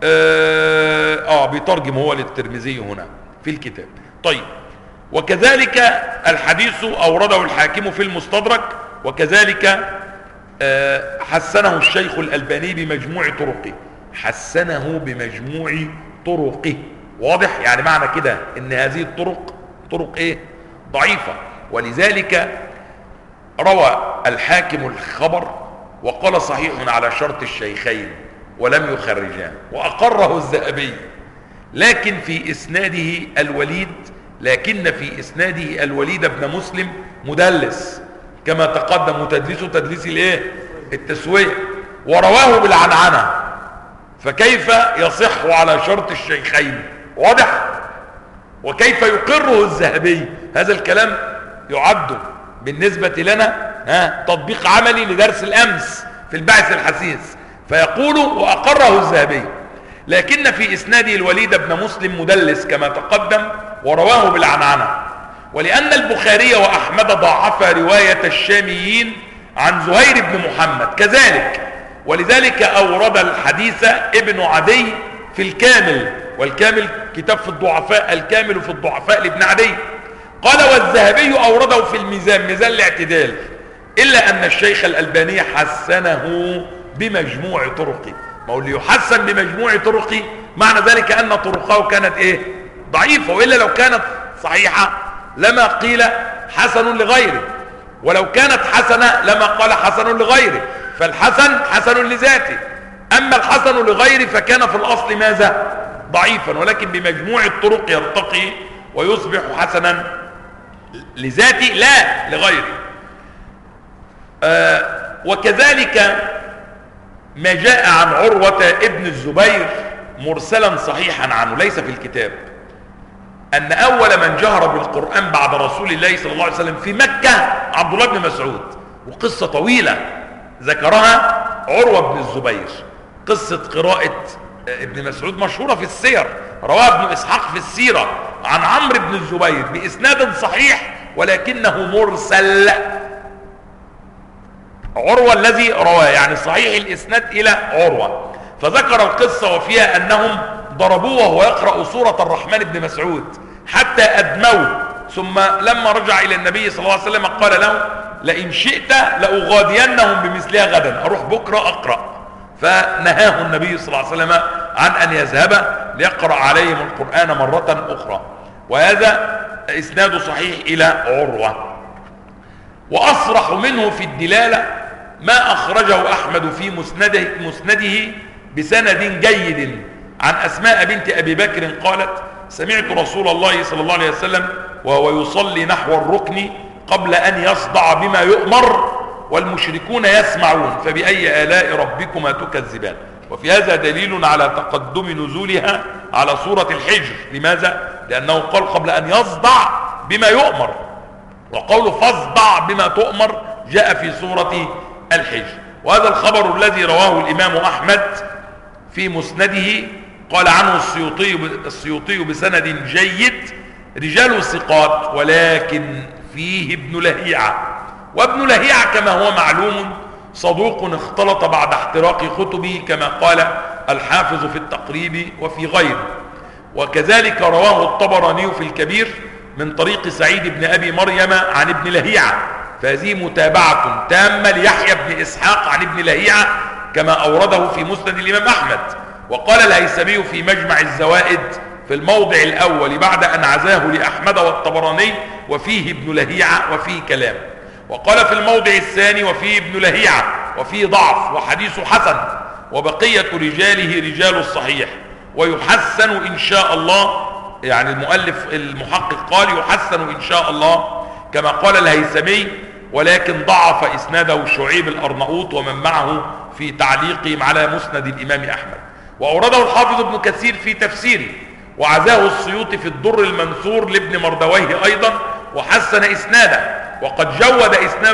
بيترجم هو للترمذي هنا في الكتاب. طيب، وكذلك الحديث أورده الحاكم في المستدرك، وكذلك حسنه الشيخ الألباني بمجموع طرقه، حسنه بمجموع طرقه. واضح؟ يعني معنى كده ان هذه الطرق طرق ايه؟ ضعيفة. ولذلك روى الحاكم الخبر وقال صحيح على شرط الشيخين ولم يخرجاه، وأقره الذهبي. لكن في إسناده الوليد بن مسلم مدلس كما تقدم، وتدليسه تدليس الايه؟ التسوية، ورواه بالعنعنة، فكيف يصح على شرط الشيخين؟ واضح؟ وكيف يقره الذهبي؟ هذا الكلام يعد بالنسبة لنا تطبيق عملي لدرس الأمس في البعث الحثيث، فيقول وأقره الذهبي. لكن في إسناده الوليد بن مسلم مدلس كما تقدم، ورواه بالعنعنة. ولأن البخاري وأحمد ضعفا رواية الشاميين عن زهير بن محمد كذلك، ولذلك أورد الحديث ابن عدي في الكامل، والكامل كتاب في الضعفاء، الكامل في الضعفاء لابن عدي. قال والذهبي أورده في الميزان، ميزان الاعتدال، إلا أن الشيخ الألباني حسنه بمجموع طرقه. ما هو اللي يحسن بمجموع طرقه معنى ذلك أن طرقه كانت إيه؟ ضعيفة، وإلا لو كانت صحيحة لما قيل حسن لغيره، ولو كانت حسنة لما قال حسن لغيره. فالحسن حسن لذاته، أما الحسن لغيره فكان في الأصل ماذا؟ ضعيفا، ولكن بمجموع الطرق يرتقي ويصبح حسنا لذاته لا لغيره. وكذلك ما جاء عن عروة ابن الزبير مرسلا صحيحا عنه ليس في الكتاب، أن أول من جهر بالقرآن بعد رسول الله صلى الله عليه وسلم في مكة عبد الله بن مسعود، وقصة طويلة ذكرها عروة بن الزبير. قصة قراءة ابن مسعود مشهورة في السير، رواها ابن إسحاق في السيرة عن عمرو بن الزبير بإسناد صحيح ولكنه مرسل. عروة الذي رواه يعني صحيح الإسناد إلى عروة، فذكر القصة وفيها أنهم ضربوه وهو يقرأ سورة الرحمن بن مسعود حتى أدموه، ثم لما رجع إلى النبي صلى الله عليه وسلم قال له لئن شئت لأغادينهم بمثلها غدا، أروح بكرة أقرأ. فنهاه النبي صلى الله عليه وسلم عن أن يذهب ليقرأ عليهم القرآن مرة أخرى. وهذا إسناد صحيح إلى عروة. وأصرح منه في الدلالة ما أخرجه أحمد في مسنده بسند جيد عن أسماء بنت أبي بكر قالت سمعت رسول الله صلى الله عليه وسلم وهو يصلي نحو الركن قبل أن يصدع بما يؤمر والمشركون يسمعون فبأي آلاء ربكما تكذبان. وفي هذا دليل على تقدم نزولها على سورة الحجر. لماذا؟ لأنه قال قبل أن يصدع بما يؤمر، وقوله فاصدع بما تؤمر جاء في سورة الحجر. وهذا الخبر الذي رواه الإمام أحمد في مسنده قال عنه السيوطي بسند جيد رجال ثقات ولكن فيه ابن لهيعة. وابن لهيعة كما هو معلوم صدوق اختلط بعد احتراق كتبه كما قال الحافظ في التقريب وفي غيره. وكذلك رواه الطبراني في الكبير من طريق سعيد بن أبي مريم عن ابن لهيعة، فهذه متابعة تامة ليحيى بن إسحاق عن ابن لهيعة كما أورده في مسند الإمام أحمد. وقال الهيثمي في مجمع الزوائد في الموضع الأول بعد أن عزاه لأحمد والطبراني وفيه ابن لهيعة وفيه كلام. وقال في الموضع الثاني وفيه ابن لهيعة وفيه ضعف وحديث حسن وبقية رجاله رجال الصحيح ويحسن إن شاء الله. يعني المؤلف المحقق قال يحسن إن شاء الله كما قال الهيثمي، ولكن ضعف إسناده شعيب الأرناؤوط ومن معه في تعليقهم على مسند الإمام أحمد. وأورده الحافظ ابن كثير في تفسيره، وعزاه السيوطي في الدر المنثور لابن مردويه أيضا وحسن إسناده. وقد جود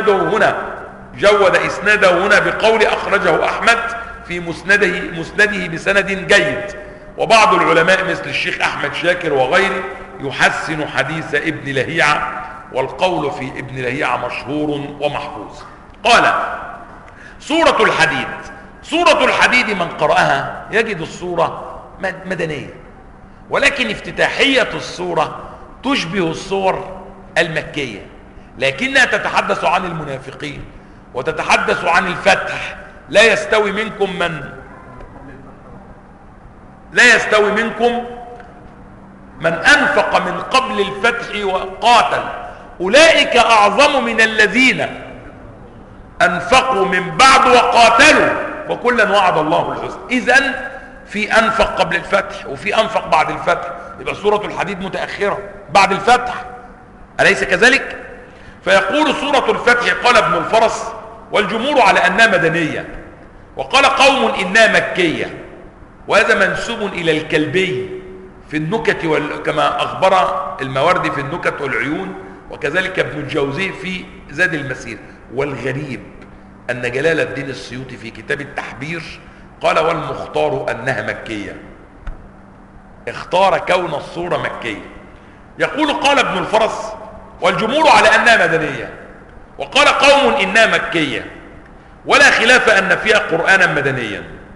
إسناده هنا بقول أخرجه أحمد في مسنده بسند جيد. وبعض العلماء مثل الشيخ أحمد شاكر وغيره يحسن حديث ابن لهيعة، والقول في ابن لهيعة مشهور ومحفوظ. قال سورة الحديد. سورة الحديد من قرأها يجد السورة مدنية، ولكن افتتاحية السورة تشبه السور المكية، لكنها تتحدث عن المنافقين وتتحدث عن الفتح. لا يستوي منكم من أنفق من قبل الفتح وقاتل أولئك أعظم من الذين أنفقوا من بعد وقاتلوا وكلا وعد الله الحسنى. إذن في أنفق قبل الفتح وفي أنفق بعد الفتح، يبقى سورة الحديد متأخرة بعد الفتح، أليس كذلك؟ فيقول سورة الفتح قال ابن الفرس والجمهور على أنها مدنية، وقال قوم إنها مكية، وهذا منسوب إلى الكلبي في النكت كما أخبر الماوردي في النكت والعيون، وكذلك ابن الجوزي في زاد المسير. والغريب أن جلال الدين السيوطي في كتاب التحبير قال والمختار أنها مكية، اختار كون الصورة مكية. يقول قال ابن الفرس والجمهور على أنها مدنية، وقال قوم إنها مكية، ولا خلاف أن فيها قرآنا مدنيا،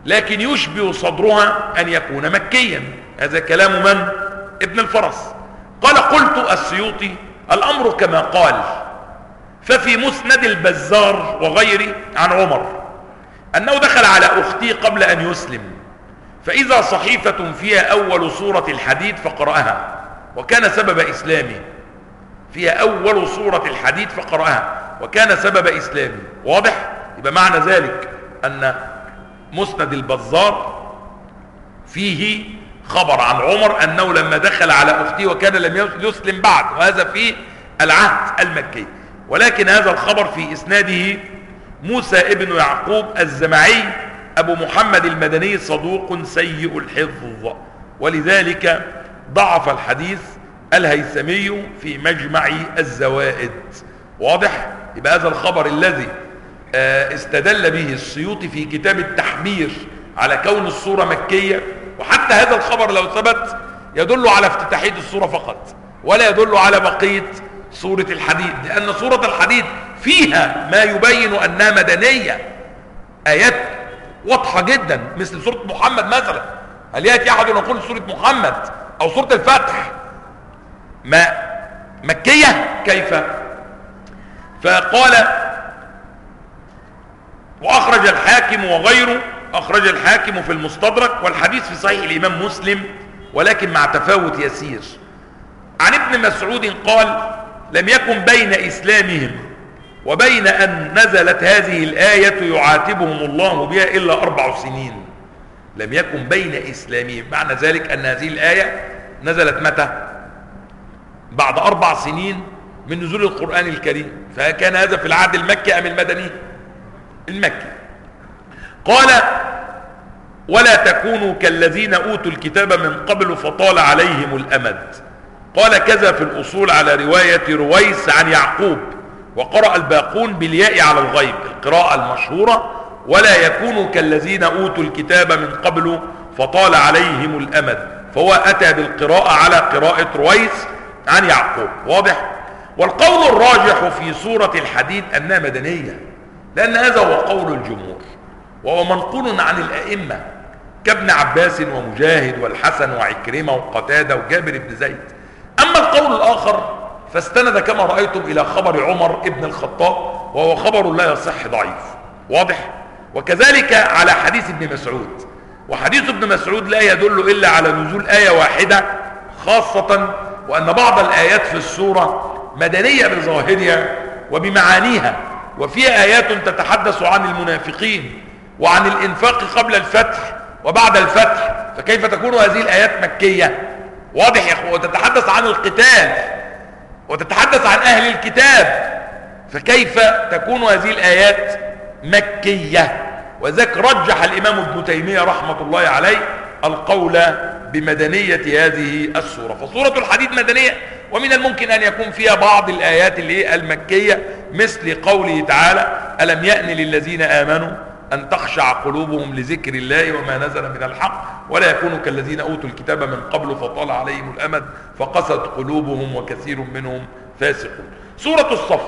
لكن يشبه صدرها أن يكون مكيا. هذا كلام من؟ ابن الفرس. قال قلت السيوطي الأمر كما قال، ففي مسند البزار وغيره عن عمر أنه دخل على أختي قبل أن يسلم، فإذا صحيفة فيها أول سورة الحديد فقرأها وكان سبب إسلامي. فيها أول سورة الحديد فقرأها وكان سبب إسلامي. واضح؟ يبقى معنى ذلك أن مسند البزار فيه خبر عن عمر أنه لما دخل على أختي وكان لم يسلم بعد، وهذا في العهد المكي. ولكن هذا الخبر في إسناده موسى ابن يعقوب الزمعي أبو محمد المدني صدوق سيء الحفظ، ولذلك ضعف الحديث الهيثمي في مجمع الزوائد. واضح؟ يبقى هذا الخبر الذي استدل به السيوطي في كتاب التحبير على كون السورة مكية، وحتى هذا الخبر لو ثبت يدل على افتتاحية السورة فقط ولا يدل على بقية سورة الحديد، لأن سورة الحديد فيها ما يبين أنها مدنية، آيات واضحة جدا مثل سورة محمد مثلا. هل يأتي أحد يقول سورة محمد أو سورة الفتح ما مكية؟ كيف؟ فقال وأخرج الحاكم وغيره، أخرج الحاكم في المستدرك، والحديث في صحيح الإمام مسلم ولكن مع تفاوت يسير. عن ابن مسعود قال لم يكن بين إسلامهم وبين أن نزلت هذه الآية يعاتبهم الله بها إلا 4 سنين. لم يكن بين إسلامهم، معنى ذلك أن هذه الآية نزلت متى؟ بعد 4 سنين من نزول القرآن الكريم. فكان هذا في العهد المكي أم المدني؟ المكي. قال ولا تكونوا كالذين أوتوا الكتاب من قبل فطال عليهم الأمد. قال كذا في الأصول على رواية رويس عن يعقوب، وقرأ الباقون بالياء على الغيب القراءة المشهورة ولا يكونوا كالذين أوتوا الكتاب من قبل فطال عليهم الأمد، فهو أتى بالقراءة على قراءة رويس عن يعقوب. واضح؟ والقول الراجح في سورة الحديد أنها مدنية، لأن هذا هو قول الجمهور وهو منقول عن الأئمة كابن عباس ومجاهد والحسن وعكرمة وقتادة وجابر بن زيد. أما القول الآخر فاستند كما رأيتم إلى خبر عمر ابن الخطاب، وهو خبر لا يصح ضعيف. واضح؟ وكذلك على حديث ابن مسعود، وحديث ابن مسعود لا يدل إلا على نزول آية واحدة خاصة، وأن بعض الآيات في السورة مدنية بظاهرها وبمعانيها، وفيها آيات تتحدث عن المنافقين وعن الإنفاق قبل الفتح وبعد الفتح، فكيف تكون هذه الآيات مكية؟ واضح يا أخوة؟ وتتحدث عن القتال وتتحدث عن أهل الكتاب، فكيف تكون هذه الآيات مكية؟ وذاك رجح الإمام ابن تيمية رحمة الله عليه القول بمدنية هذه السورة. فسورة الحديد مدنية، ومن الممكن أن يكون فيها بعض الآيات اللي المكية مثل قوله تعالى ألم يأن للذين آمنوا أن تخشع قلوبهم لذكر الله وما نزل من الحق ولا يكونوا كالذين أوتوا الكتاب من قبل فطال عليهم الأمد فقست قلوبهم وكثير منهم فاسقون. سورة الصف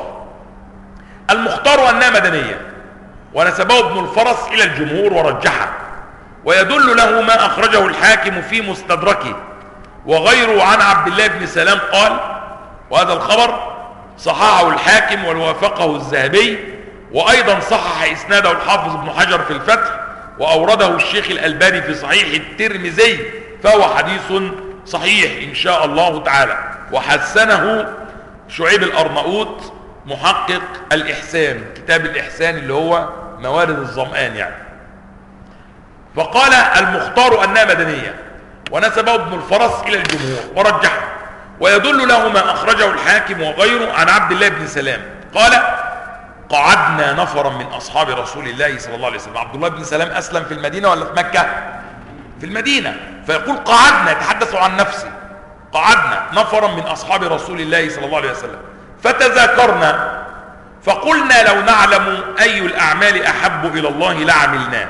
المختار أنها مدنية، ونسبه ابن الفرس إلى الجمهور ورجحه، ويدل له ما أخرجه الحاكم في مستدركه وغيره عن عبد الله بن سلام قال، وهذا الخبر صححه الحاكم ووافقه الذهبي، وأيضا صحح إسناده الحافظ ابن حجر في الفتح، وأورده الشيخ الألباني في صحيح الترمذي، فهو حديث صحيح إن شاء الله تعالى. وحسنه شعيب الأرناؤوط محقق الإحسان، كتاب الإحسان اللي هو موارد الظمآن يعني. فقال المختار أنها مدنية، ونسبه ابن الفرس إلى الجمهور ورجحه، ويدل له ما أخرجه الحاكم وغيره عن عبد الله بن سلام قال قعدنا نفرا من أصحاب رسول الله صلى الله عليه وسلم. عبد الله بن سلام أسلم في المدينة ولا في مكة؟ في المدينة. فيقول قعدنا، يتحدث عن نفسه، قعدنا نفرا من أصحاب رسول الله صلى الله عليه وسلم فتذاكرنا فقلنا لو نعلم أي الأعمال أحب إلى الله لعملناه،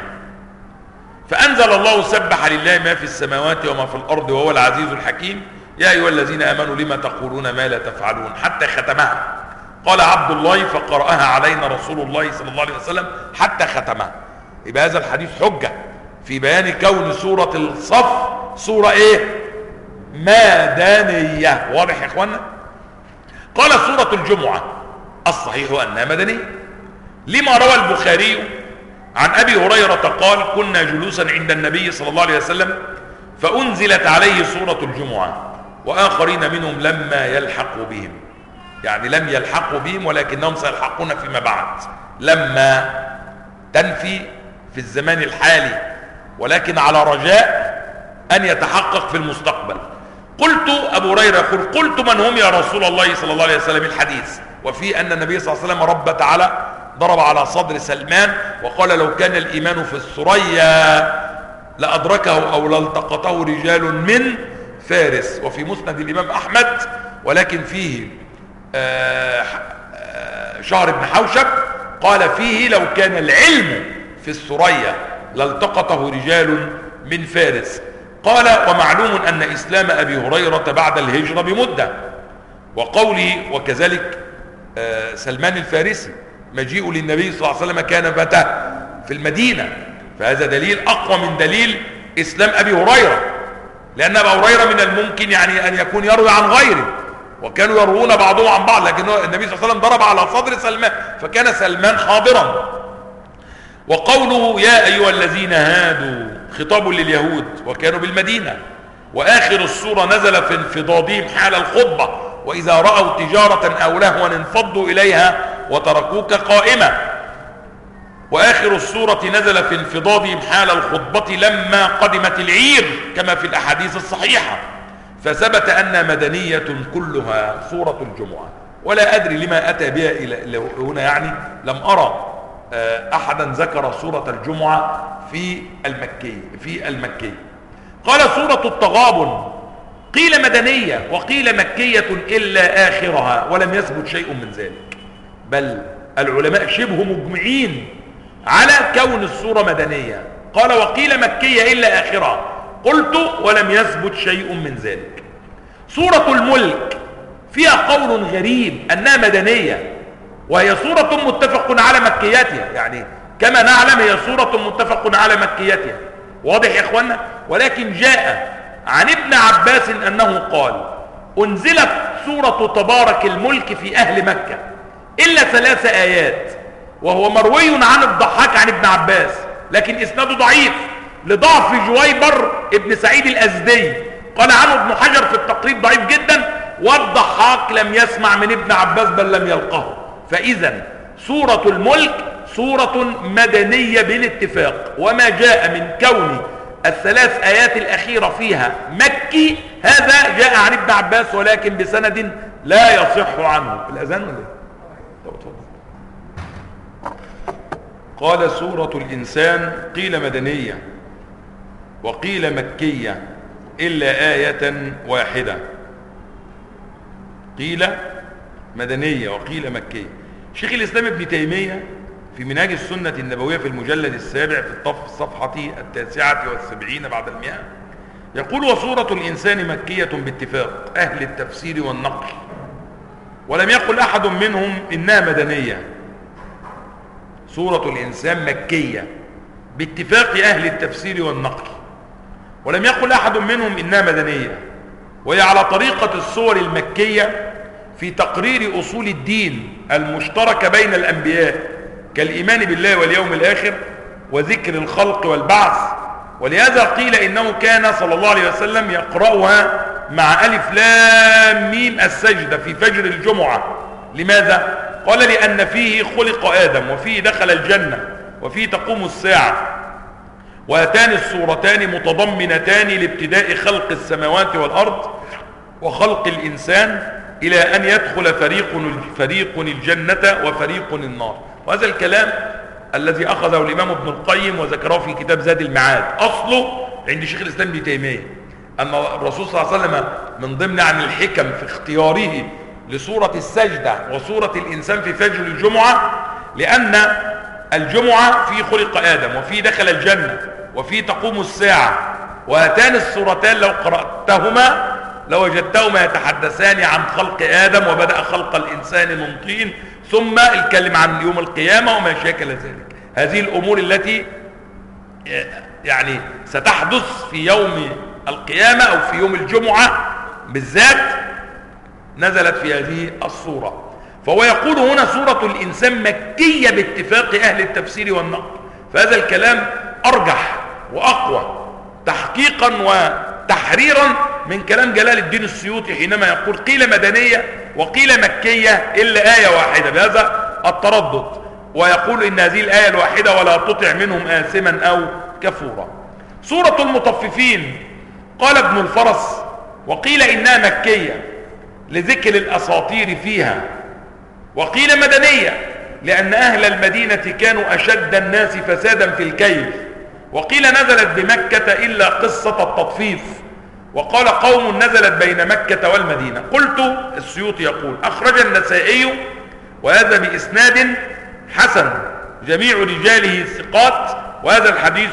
فأنزل الله سبح لله ما في السماوات وما في الأرض وهو العزيز الحكيم يا أيها الذين آمنوا لما تقولون ما لا تفعلون حتى ختمها. قال عبد الله فقرأها علينا رسول الله صلى الله عليه وسلم حتى ختمها. يبقى هذا الحديث حجة في بيان كون سورة الصف سورة ايه؟ مدنية. واضح يا اخوانا؟ قال سورة الجمعة الصحيح انها مدنية، لما روى البخاري عن ابي هريرة قال كنا جلوسا عند النبي صلى الله عليه وسلم فانزلت عليه سورة الجمعة واخرين منهم لما يلحقوا بهم، يعني لم يلحقوا بهم ولكنهم سيلحقون فيما بعد. لما تنفي في الزمان الحالي ولكن على رجاء ان يتحقق في المستقبل. قلت ابو هريره يقول قلت من هم يا رسول الله صلى الله عليه وسلم الحديث، وفي ان النبي صلى الله عليه وسلم رب تعالى ضرب على صدر سلمان وقال لو كان الايمان في الثريا لادركه او لالتقطه رجال من فارس. وفي مسند الامام احمد ولكن فيه شهر بن حوشب قال فيه لو كان العلم في الثريا لالتقطه رجال من فارس. قال ومعلوم ان اسلام ابي هريرة بعد الهجرة بمدة، وقولي وكذلك سلمان الفارسي مجيء للنبي صلى الله عليه وسلم كان متى في المدينة، فهذا دليل اقوى من دليل اسلام ابي هريرة، لان ابا هريرة من الممكن يعني ان يكون يروي عن غيره وكانوا يروون بعضهم عن بعض، لكن النبي صلى الله عليه وسلم ضرب على صدر سلمان فكان سلمان حاضرا. وقوله يا ايها الذين هادوا خطاب لليهود وكانوا بالمدينة، واخر السورة نزل في انفضاضهم حال الخطبة واذا رأوا تجارة او لهوا انفضوا اليها وتركوك قائمة. واخر السورة نزل في انفضاضهم حال الخطبة لما قدمت العير كما في الاحاديث الصحيحة، فثبت أن مدنية كلها سورة الجمعة. ولا أدري لما أتى بها إلى هنا، يعني لم أرى أحدا ذكر سورة الجمعة في المكي. قال سورة التغابن قيل مدنية وقيل مكية إلا آخرها ولم يثبت شيء من ذلك، بل العلماء شبه مجمعين على كون السورة مدنية. قال وقيل مكية إلا آخرها، قلت ولم يثبت شيء من ذلك. سورة الملك فيها قول غريب أنها مدنية وهي سورة متفق على مكياتها، يعني كما نعلم هي سورة متفق على مكياتها. واضح يا اخوانا؟ ولكن جاء عن ابن عباس أنه قال أنزلت سورة تبارك الملك في أهل مكة إلا 3 آيات، وهو مروي عن الضحاك عن ابن عباس لكن إسناده ضعيف لضعف جويبر ابن سعيد الأزدي، قال عنه ابن حجر في التقريب ضعيف جدا، والضحاك لم يسمع من ابن عباس بل لم يلقه. فإذا سورة الملك سورة مدنية بالاتفاق، وما جاء من كون ال3 آيات الأخيرة فيها مكي هذا جاء عن ابن عباس ولكن بسند لا يصح عنه. الأذان ولا ايه؟ قال سورة الإنسان قيل مدنية وقيل مكية إلا آية واحدة. قيل مدنية وقيل مكية. شيخ الإسلام ابن تيمية في منهاج السنة النبوية في المجلد السابع في الصفحة 79 بعد 100 يقول وسورة الإنسان مكية باتفاق أهل التفسير والنقل، ولم يقل أحد منهم إنها مدنية. سورة الإنسان مكية باتفاق أهل التفسير والنقل، ولم يقل أحد منهم إنها مدنية، وهي على طريقة السور المكية في تقرير أصول الدين المشتركة بين الأنبياء كالإيمان بالله واليوم الآخر وذكر الخلق والبعث. ولهذا قيل إنه كان صلى الله عليه وسلم يقرأها مع ألف لام ميم السجدة في فجر الجمعة. لماذا؟ قال لأن فيه خلق آدم وفيه دخل الجنة وفيه تقوم الساعة، وهاتان السورتان متضمنتان لابتداء خلق السماوات والأرض وخلق الإنسان إلى أن يدخل فريق الجنة وفريق النار. وهذا الكلام الذي أخذه الإمام ابن القيم وذكره في كتاب زاد المعاد أصله عند شيخ الإسلام ابن تيمية أن الرسول صلى الله عليه وسلم من ضمن عن الحكم في اختياره لسورة السجدة وسورة الإنسان في فجر الجمعة لأن الجمعة فيه خلق آدم وفيه دخل الجنة وفيه تقوم الساعة، وهاتان السورتان لو قرأتهما لوجدتهما يتحدثان عن خلق آدم وبدأ خلق الإنسان من طين ثم الكلم عن يوم القيامة وما شاكل ذلك. هذه الأمور التي يعني ستحدث في يوم القيامة أو في يوم الجمعة بالذات، نزلت في هذه الصورة. فهو يقول هنا سورة الإنسان مكية باتفاق أهل التفسير والنقل، فهذا الكلام أرجح وأقوى تحقيقا وتحريرا من كلام جلال الدين السيوطي حينما يقول قيل مدنية وقيل مكية إلا آية واحدة بهذا التردد، ويقول إن هذه الآية الواحدة ولا تطع منهم آثما أو كفورا. سورة المطففين قال ابن الفرس وقيل إنها مكية لذكر الأساطير فيها، وقيل مدنية لأن أهل المدينة كانوا أشد الناس فسادا في الكيل، وقيل نزلت بمكة إلا قصة التطفيف، وقال قوم نزلت بين مكة والمدينة. قلت السيوطي يقول أخرج النسائي وهذا بإسناد حسن جميع رجاله ثقات، وهذا الحديث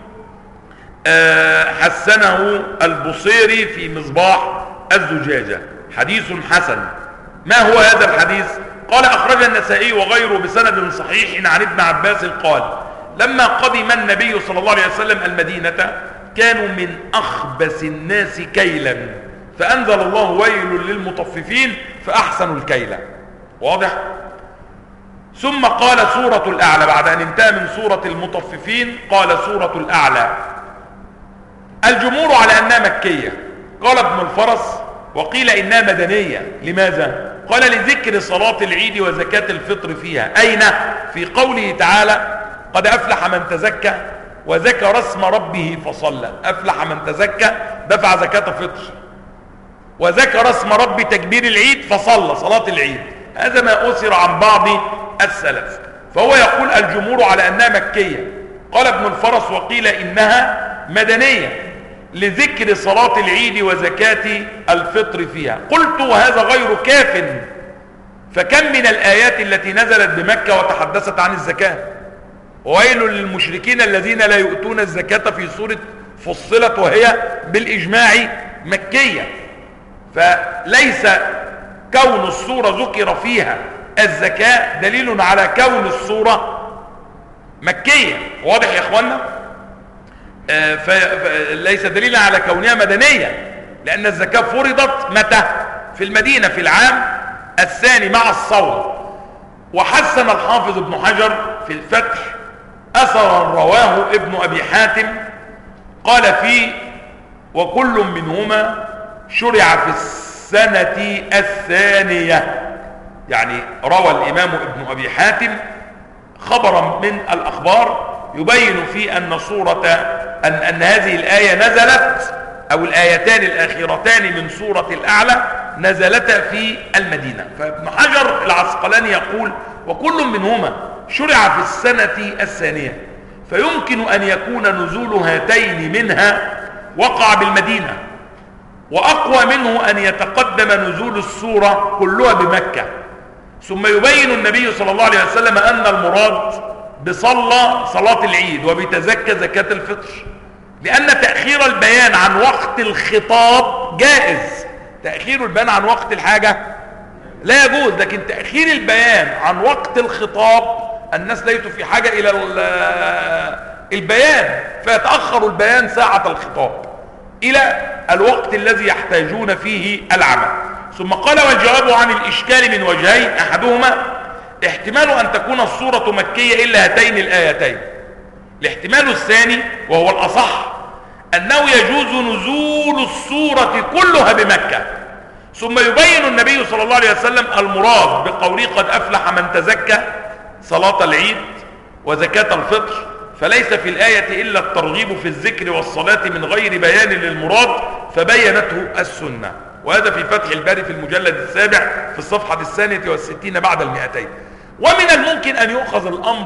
حسنه البصيري في مصباح الزجاجة، حديث حسن. ما هو هذا الحديث؟ قال أخرج النسائي وغيره بسند صحيح عن ابن عباس قال لما قدم النبي صلى الله عليه وسلم المدينة كانوا من أخبث الناس كيلا، فأنزل الله ويل للمطففين فأحسنوا الكيل. واضح؟ ثم قال سورة الأعلى بعد أن انتهى من سورة المطففين قال سورة الأعلى. الجمهور على أنها مكية، قال ابن الفرس وقيل إنها مدنية. لماذا؟ قال لذكر صلاة العيد وزكاة الفطر فيها. أين؟ في قوله تعالى قد أفلح من تزكى وذكر اسم ربه فصلى. أفلح من تزكى دفع زكاة فطر، وذكر اسم رب تكبير العيد فصلى صلاة العيد. هذا ما أثر عن بعض السلف. فهو يقول الجمهور على أنها مكية. قال ابن الفرس وقيل إنها مدنية لذكر صلاة العيد وزكاة الفطر فيها. قلت وهذا غير كاف، فكم من الآيات التي نزلت بمكة وتحدثت عن الزكاة؟ وويل للمشركين الذين لا يؤتون الزكاة في سورة فصلت وهي بالإجماع مكية. فليس كون السورة ذكر فيها الزكاة دليل على كون السورة مكية. واضح يا اخوانا؟ فليس دليلا على كونها مدنية، لأن الزكاة فرضت متى؟ في المدينة في العام الثاني مع الصوم. وحسن الحافظ ابن حجر في الفتح أثرا رواه ابن أبي حاتم قال فيه وكل منهما شرع في السنة الثانية. يعني روى الإمام ابن أبي حاتم خبرا من الأخبار يبين فيه أن أن هذه الآية نزلت، أو الآيتان الأخيرتان من سورة الأعلى نزلتا في المدينة. فابن حجر العسقلاني يقول وكل منهما شرع في السنة الثانية، فيمكن أن يكون نزول هاتين منها وقع بالمدينة، وأقوى منه أن يتقدم نزول السورة كلها بمكة. ثم يبين النبي صلى الله عليه وسلم أن المراد بصلى صلاة العيد وبتزكى زكاة الفطر، لأن تأخير البيان عن وقت الخطاب جائز. تأخير البيان عن وقت الحاجة لا يجوز، لكن تأخير البيان عن وقت الخطاب الناس ليسوا في حاجة إلى البيان، فيتأخر البيان ساعة الخطاب إلى الوقت الذي يحتاجون فيه العمل. ثم قال والجواب عن الإشكال من وجهين، أحدهما احتمال أن تكون السورة مكية إلا هاتين الآيتين. الاحتمال الثاني وهو الأصح أنه يجوز نزول السورة كلها بمكة. ثم يبين النبي صلى الله عليه وسلم المراد بقوله قد أفلح من تزكى صلاة العيد وزكاة الفطر، فليس في الآية إلا الترغيب في الذكر والصلاة من غير بيان للمراد فبينته السنة. وهذا في فتح الباري في المجلد السابع في الصفحة 62 بعد 200. ومن الممكن أن يؤخذ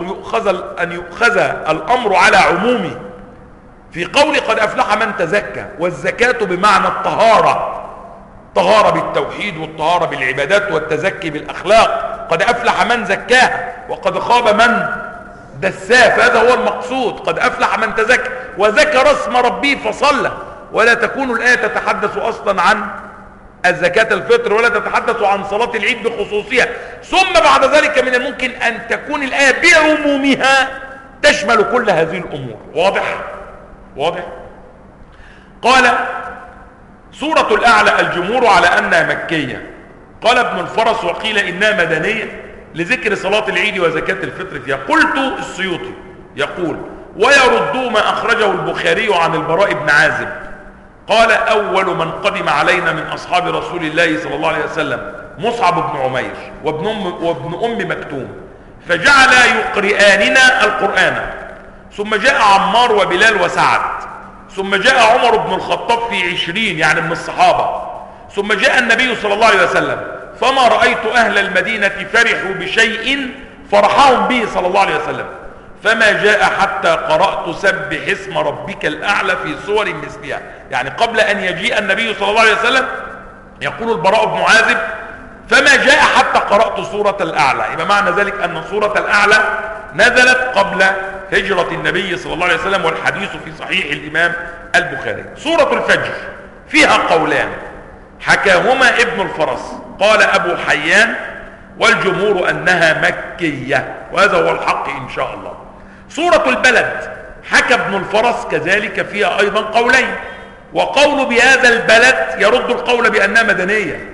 الأمر على عمومه في قول قد أفلح من تزكى، والزكاة بمعنى الطهارة بالتوحيد والطهارة بالعبادات والتزكي بالأخلاق. قد أفلح من زكاها وقد خاب من دساه، فهذا هو المقصود. قد أفلح من تزكى وذكر اسم ربه فصلى. ولا تكون الآية تتحدث أصلا عن الزكاة الفطر ولا تتحدث عن صلاة العيد بخصوصها. ثم بعد ذلك من الممكن أن تكون الآية بعمومها تشمل كل هذه الأمور. واضح؟ واضح؟ قال سورة الأعلى الجمهور على أنها مكية. قال ابن الفرس وقيل إنها مدنية لذكر صلاة العيد وزكاة الفطر فيها. قلت السيوطي يقول ويردوا ما أخرجه البخاري عن البراء بن عازب قال أول من قدم علينا من أصحاب رسول الله صلى الله عليه وسلم مصعب بن عمير وابن أم مكتوم فجعل يقرئاننا القرآن، ثم جاء عمار وبلال وسعد، ثم جاء عمر بن الخطاب في 20 يعني من الصحابة، ثم جاء النبي صلى الله عليه وسلم فما رأيت أهل المدينة فرحوا بشيء فرحهم به صلى الله عليه وسلم فما جاء حتى قرأت سبح اسم ربك الأعلى في سور مثلها. يعني قبل أن يجيء النبي صلى الله عليه وسلم يقول البراء بن عازب فما جاء حتى قرأت سورة الأعلى. يبقى معنى ذلك أن سورة الأعلى نزلت قبل هجرة النبي صلى الله عليه وسلم، والحديث في صحيح الإمام البخاري. سورة الفجر فيها قولان حكاهما ابن الفرس قال أبو حيان والجمهور أنها مكية، وهذا هو الحق إن شاء الله. سورة البلد حكى ابن الفرس كذلك فيها أيضا قولين، وقول بهذا البلد يرد القول بأنها مدنية.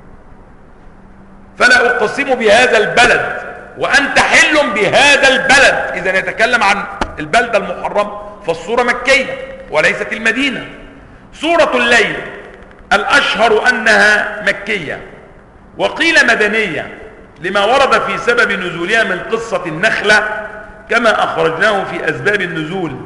فلا أقسم بهذا البلد وأنت حل بهذا البلد، إذا يتكلم عن البلد المحرم فالسورة مكية وليست المدينة. سورة الليل الأشهر أنها مكية، وقيل مدنية لما ورد في سبب نزولها من قصة النخلة كما أخرجناه في أسباب النزول،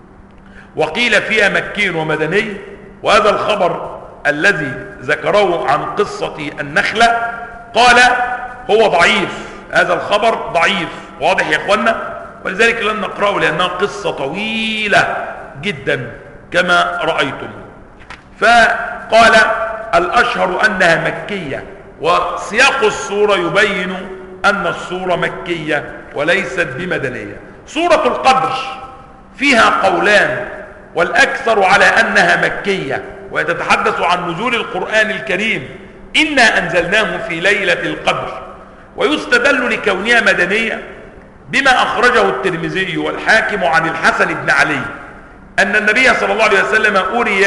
وقيل فيها مكي ومدني. وهذا الخبر الذي ذكره عن قصة النخلة قال هو ضعيف، هذا الخبر ضعيف. واضح يا اخوانا؟ ولذلك لن نقرأه لأنها قصة طويلة جدا كما رأيتم. فقال الأشهر أنها مكية، وسياق السورة يبين أن السورة مكية وليست بمدنية. سورة القدر فيها قولان، والأكثر على أنها مكية، ويتتحدث عن نزول القرآن الكريم إنا أنزلناه في ليلة القدر. ويستدل لكونها مدنية بما أخرجه الترمذي والحاكم عن الحسن بن علي أن النبي صلى الله عليه وسلم أري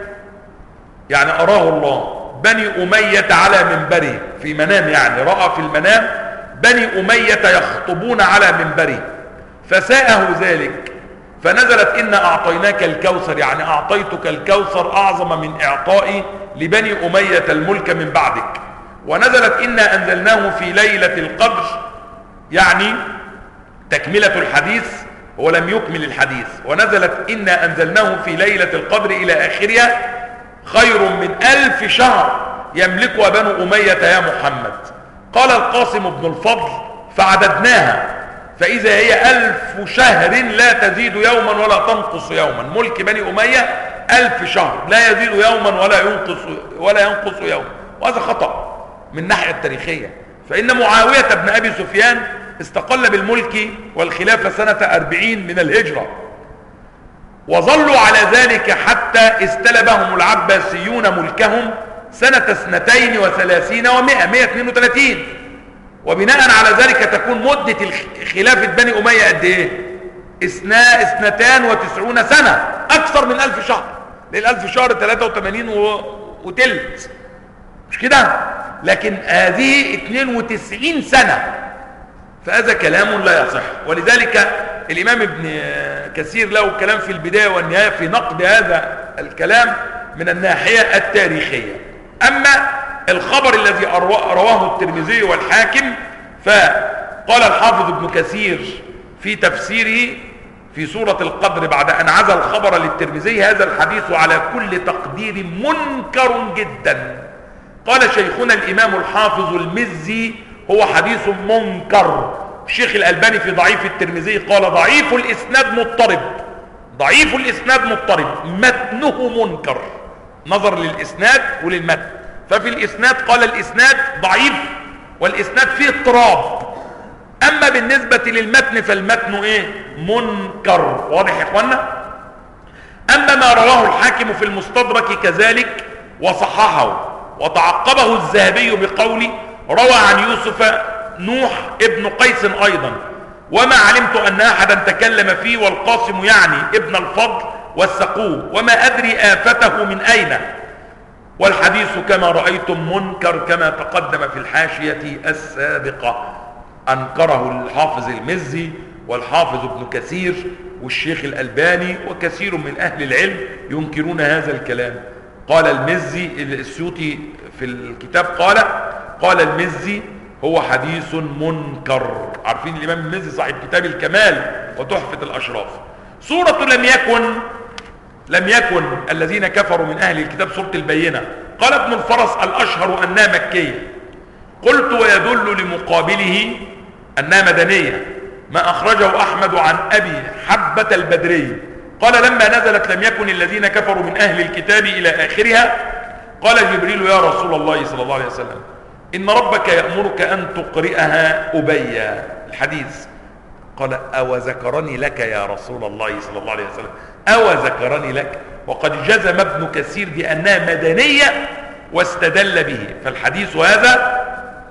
يعني أراه الله بني أمية على منبره في منام، يعني رأى في المنام بني أمية يخطبون على منبره فساءه ذلك فنزلت إنا أعطيناك الكوثر، يعني أعطيتك الكوثر أعظم من إعطائي لبني أمية الملك من بعدك. ونزلت إنا أنزلناه في ليلة القدر، يعني تكملة الحديث ولم يكمل الحديث. ونزلت إنا أنزلناه في ليلة القدر إلى آخرها خير من 1000 شهر يملكها بنو أمية يا محمد. قال القاسم بن الفضل فعددناها فإذا هي 1000 شهر لا تزيد يوما ولا تنقص يوما. ملك بني أمية 1000 شهر لا يزيد يوما ولا ينقص يوما، وهذا خطأ من الناحية التاريخية، فإن معاوية بن أبي سفيان استقل بالملك والخلافة سنة 40 من الهجرة، وظلوا على ذلك حتى استلبهم العباسيون ملكهم سنة 32 و100 132. وبناء على ذلك تكون مدة خلافة بني أمية قد ايه؟ 92 سنة، أكثر من 1000 شهر، لأن 1000 شهر 83 وتلت، مش كده؟ لكن هذه 92 سنة، فهذا كلام لا يصح. ولذلك الإمام ابن كثير له كلام في البداية والنهاية في نقد هذا الكلام من الناحية التاريخية. أما الخبر الذي رواه الترمذي والحاكم فقال الحافظ ابن كثير في تفسيره في سورة القدر بعد أن عزى الخبر للترمذي هذا الحديث على كل تقدير منكر جدا. قال شيخنا الإمام الحافظ المزي هو حديث منكر. الشيخ الألباني في ضعيف الترمذي قال ضعيف الإسناد مضطرب، ضعيف الإسناد مضطرب، متنه منكر، نظر للإسناد وللمتن. ففي الإسناد قال الإسناد ضعيف والإسناد فيه اضطراب، أما بالنسبة للمتن فالمتن إيه؟ منكر. واضح يا إخوانا؟ أما ما رواه الحاكم في المستدرك كذلك وصححه، وتعقبه الذهبي بقول روى عن يوسف نوح ابن قيس أيضا وما علمت أن أحدا تكلم فيه، والقاسم يعني ابن الفضل وثقوه، وما أدري آفته من أين، والحديث كما رأيتم منكر كما تقدم في الحاشية السابقة. أنكره الحافظ المزي والحافظ ابن كثير والشيخ الألباني وكثير من أهل العلم ينكرون هذا الكلام. قال المزي، السيوطي في الكتاب قال المزي هو حديث منكر. عارفين الإمام المزي صاحب كتاب الكمال وتحفة الأشراف. سورة لم يكن الذين كفروا من أهل الكتاب سورة البينة. قال ابن الفرس الأشهر أنها مكية، قلت ويدل لمقابله أنها مدنية ما أخرجه أحمد عن أبي حبة البدري قال لما نزلت لم يكن الذين كفروا من أهل الكتاب إلى آخرها، قال جبريل يا رسول الله صلى الله عليه وسلم إن ربك يأمرك أن تقرئها أبي. الحديث قال أو ذكرني لك يا رسول الله صلى الله عليه وسلم، أو ذكرني لك، وقد جزم ابن كثير بأنها مدنية واستدل به. فالحديث هذا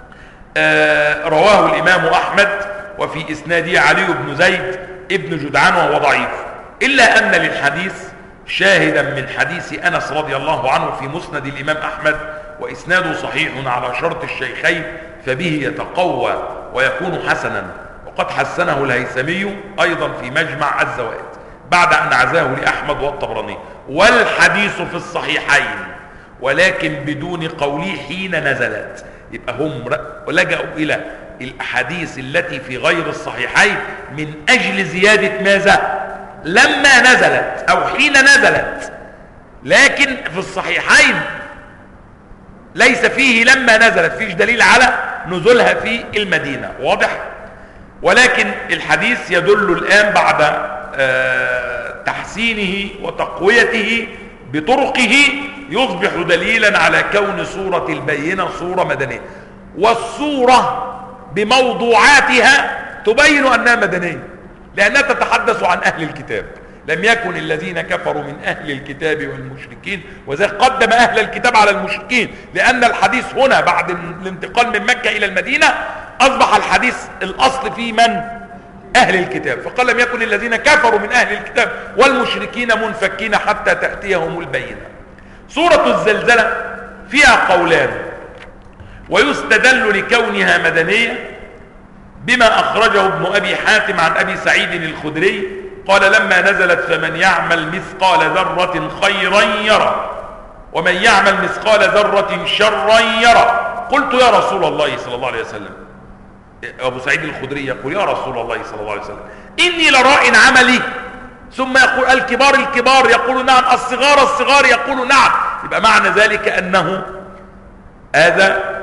رواه الإمام أحمد وفي إسناده علي بن زيد ابن جدعان وهو ضعيف، إلا أن للحديث شاهدا من حديث أنس رضي الله عنه في مسند الإمام أحمد وإسناده صحيح على شرط الشيخين، فبه يتقوى ويكون حسنا، وقد حسنه الهيثمي أيضا في مجمع الزوائد بعد أن عزاه لأحمد والطبراني. والحديث في الصحيحين ولكن بدون قوله حين نزلت. يبقى هم لجأوا إلى الأحاديث التي في غير الصحيحين من أجل زيادة ماذا؟ لما نزلت أو حين نزلت، لكن في الصحيحين ليس فيه لما نزلت، فيش دليل على نزولها في المدينة، واضح؟ ولكن الحديث يدل الآن بعد تحسينه وتقويته بطرقه يصبح دليلا على كون سورة البينة سورة مدنية، والسورة بموضوعاتها تبين أنها مدنية لأنها تتحدث عن أهل الكتاب. لم يكن الذين كفروا من أهل الكتاب والمشركين، وذلك قدم أهل الكتاب على المشركين، لأن الحديث هنا بعد الانتقال من مكة إلى المدينة أصبح الحديث الأصل في من؟ أهل الكتاب، فقال لم يكن الذين كفروا من أهل الكتاب والمشركين منفكين حتى تأتيهم البينة. سورة الزلزلة فيها قولان، ويستدل لكونها مدنية بما أخرجه ابن أبي حاتم عن أبي سعيد الخدري قال لما نزلت فمن يعمل مثقال ذرة خيرا يرى ومن يعمل مثقال ذرة شرا يرى. قلت يا رسول الله صلى الله عليه وسلم، أبو سعيد الخدري يقول يا رسول الله صلى الله عليه وسلم إني لراء عملي، ثم يقول الكبار يقول نعم، الصغار يقول نعم. يبقى معنى ذلك أنه هذا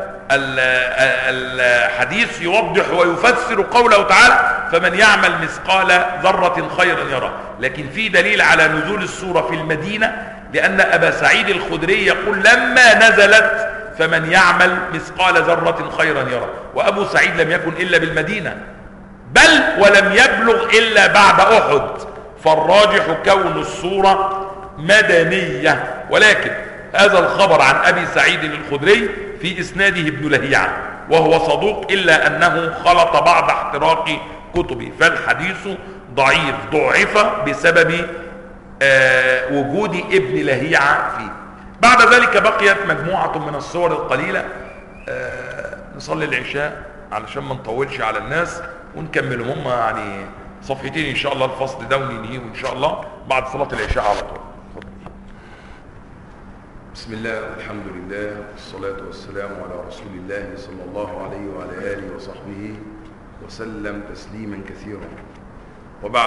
الحديث يوضح ويفسر قوله تعالى فمن يعمل مثقال ذرة خيرا يرى، لكن في دليل على نزول السورة في المدينة لأن أبا سعيد الخدري يقول لما نزلت فمن يعمل مثقال ذرة خيرا يرى، وأبو سعيد لم يكن إلا بالمدينة بل ولم يبلغ إلا بعد أحد، فالراجح كون السورة مدنية. ولكن هذا الخبر عن أبي سعيد الخدري في إسناده ابن لهيعة وهو صدوق إلا أنه خلط بعض احتراق كتبه، فالحديث ضعيف ضعف بسبب وجود ابن لهيعة فيه. بعد ذلك بقيت مجموعة من الصور القليلة، نصلي العشاء علشان ما نطولش على الناس ونكملهم، هم يعني صفحتين إن شاء الله الفصل ده وننهيه إن شاء الله بعد صلاة العشاء على طول. بسم الله والحمد لله والصلاة والسلام على رسول الله صلى الله عليه وعلى آله وصحبه وسلم تسليما كثيرا، وبعد.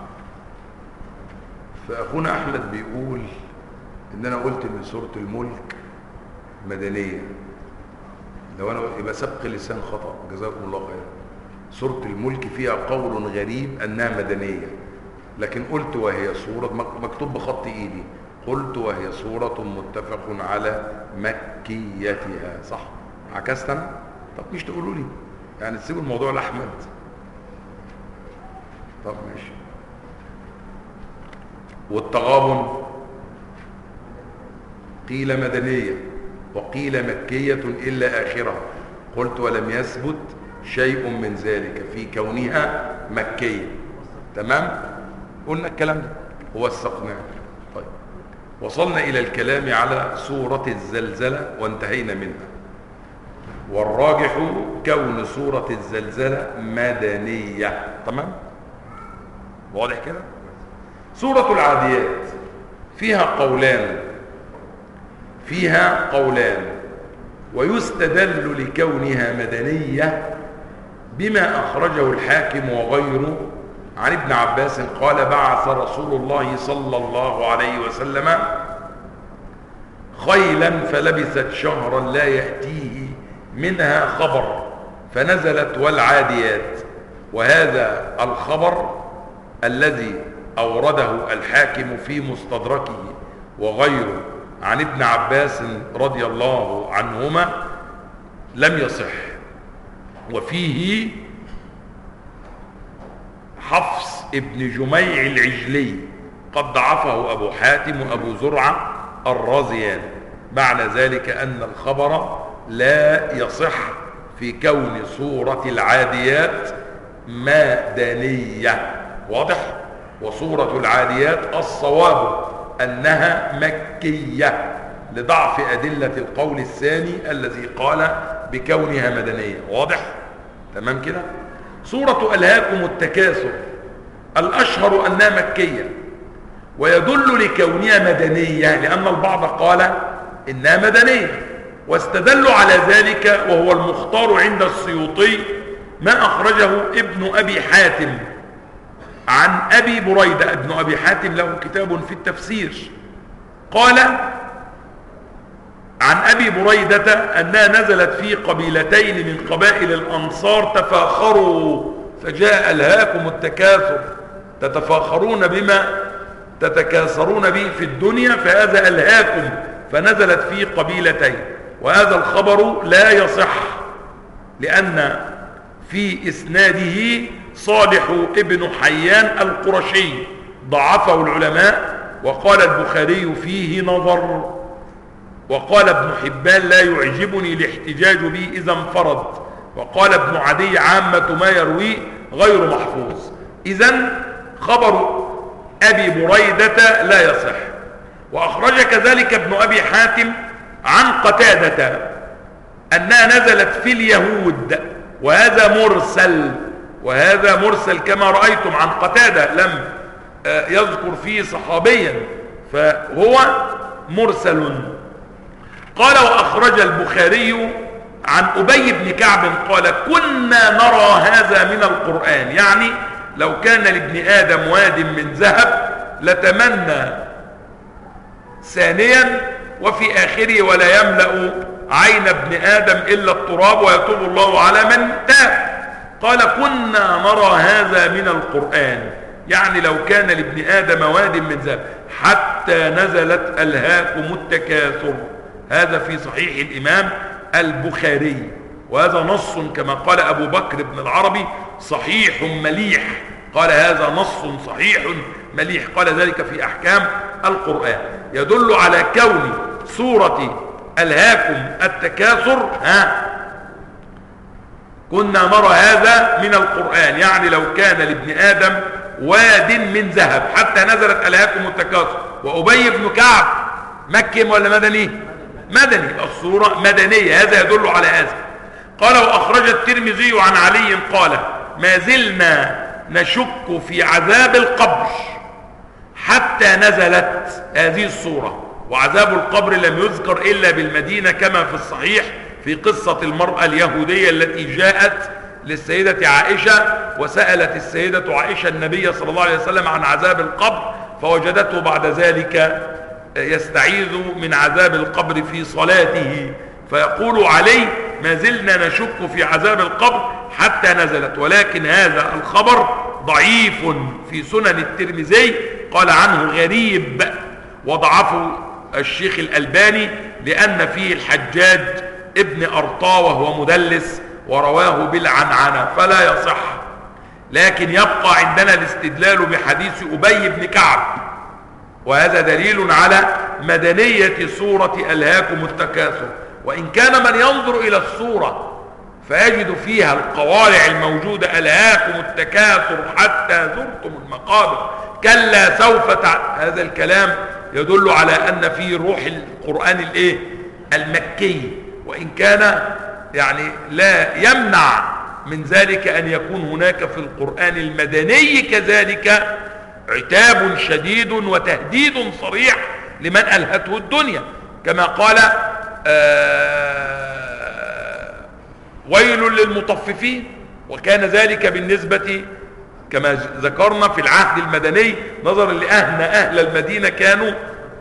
فأخونا أحمد بيقول إن أنا قلت إن سورة الملك مدنية، لو أنا يبقى سبق لسان خطأ، جزاكم الله خير. سورة الملك فيها قول غريب أنها مدنية، لكن قلت وهي سورة مكتوب بخط إيدي، قلت وهي سورة متفق على مكيتها، صح؟ عكست أنا؟ طب مش تقولوا لي يعني تسيبوا الموضوع لأحمد؟ طب ماشي. والتغابن قيل مدنية وقيل مكية إلا آخرها، قلت ولم يثبت شيء من ذلك في كونها مكية. تمام؟ قلنا الكلام ده ووثقناه. طيب، وصلنا إلى الكلام على سورة الزلزلة وانتهينا منها، والراجح كون سورة الزلزلة مدنية. تمام؟ واضح كده؟ سورة العاديات فيها قولان ويستدل لكونها مدنية بما أخرجه الحاكم وغيره عن ابن عباس قال بعث رسول الله صلى الله عليه وسلم خيلا فلبثت شهرا لا يأتيه منها خبر فنزلت والعاديات. وهذا الخبر الذي أورده الحاكم في مستدركه وغيره عن ابن عباس رضي الله عنهما لم يصح، وفيه حفص ابن جميع العجلي قد ضعفه أبو حاتم وأبو زرعة الرازيان، معنى ذلك أن الخبر لا يصح في كون سورة العاديات مدنية. واضح؟ وسورة العاديات الصواب أنها مكية لضعف أدلة القول الثاني الذي قال بكونها مدنية. واضح؟ تمام كده؟ سورة ألهاكم التكاثر الأشهر أنها مكية، ويدل لكونها مدنية لأن البعض قال إنها مدنية، واستدلوا على ذلك وهو المختار عند السيوطي ما أخرجه ابن أبي حاتم عن أبي بريدة. ابن أبي حاتم له كتاب في التفسير، قال عن أبي بريدة أنها نزلت في قبيلتين من قبائل الأنصار تفاخروا فجاء ألهاكم التكاثر، تتفاخرون بما تتكاثرون به في الدنيا فهذا ألهاكم، فنزلت في قبيلتين. وهذا الخبر لا يصح لأن في إسناده صالح ابن حيان القرشي ضعفه العلماء، وقال البخاري فيه نظر، وقال ابن حبان لا يعجبني الاحتجاج به إذا انفرد، وقال ابن عدي عامة ما يرويه غير محفوظ. إذن خبر أبي بريدة لا يصح. وأخرج كذلك ابن أبي حاتم عن قتادة أنها نزلت في اليهود، وهذا مرسل كما رأيتم عن قتادة، لم يذكر فيه صحابيا فهو مرسل. قال وأخرج البخاري عن أبي بن كعب قال كنا نرى هذا من القرآن، يعني لو كان لابن آدم واد من ذهب لتمنى ثانيا وفي آخره ولا يملأ عين ابن آدم إلا التراب ويتوب الله على من تاب. قال كنا نرى هذا من القرآن، يعني لو كان لابن آدم واد من ذهب حتى نزلت ألهاكم التكاثر. هذا في صحيح الإمام البخاري، وهذا نص كما قال أبو بكر بن العربي صحيح مليح، قال هذا نص صحيح مليح، قال ذلك في أحكام القرآن. يدل على كون سورة ألهاكم التكاثر كنا نرى هذا من القرآن، يعني لو كان لابن آدم واد من ذهب حتى نزلت ألهاكم التكاثر. وأبي بن كعب مكي ولا مدني؟ مدني، الصورة مدنية، هذا يدل على هذا. قال وأخرج الترمذي عن علي قال ما زلنا نشك في عذاب القبر حتى نزلت هذه الصورة. وعذاب القبر لم يذكر إلا بالمدينة كما في الصحيح في قصة المرأة اليهودية التي جاءت للسيدة عائشة وسألت السيدة عائشة النبي صلى الله عليه وسلم عن عذاب القبر، فوجدته بعد ذلك يستعيذ من عذاب القبر في صلاته، فيقول عليه ما زلنا نشك في عذاب القبر حتى نزلت. ولكن هذا الخبر ضعيف في سنن الترمذي، قال عنه غريب، وضعفه الشيخ الألباني لأن فيه الحجاج ابن أرطاة وهو مدلس ورواه بالعنعنة فلا يصح. لكن يبقى عندنا الاستدلال بحديث أبي بن كعب، وهذا دليل على مدنية سورة ألهاكم التكاثر. وإن كان من ينظر إلى السورة فيجد فيها القوارع الموجودة: ألهاكم التكاثر حتى زرتم المقابر كلا سوف هذا الكلام يدل على أن في روح القرآن المكي، وإن كان يعني لا يمنع من ذلك أن يكون هناك في القرآن المدني كذلك عتاب شديد وتهديد صريح لمن ألهته الدنيا، كما قال ويل للمطففين. وكان ذلك بالنسبة كما ذكرنا في العهد المدني نظرا لأن أهل المدينة كانوا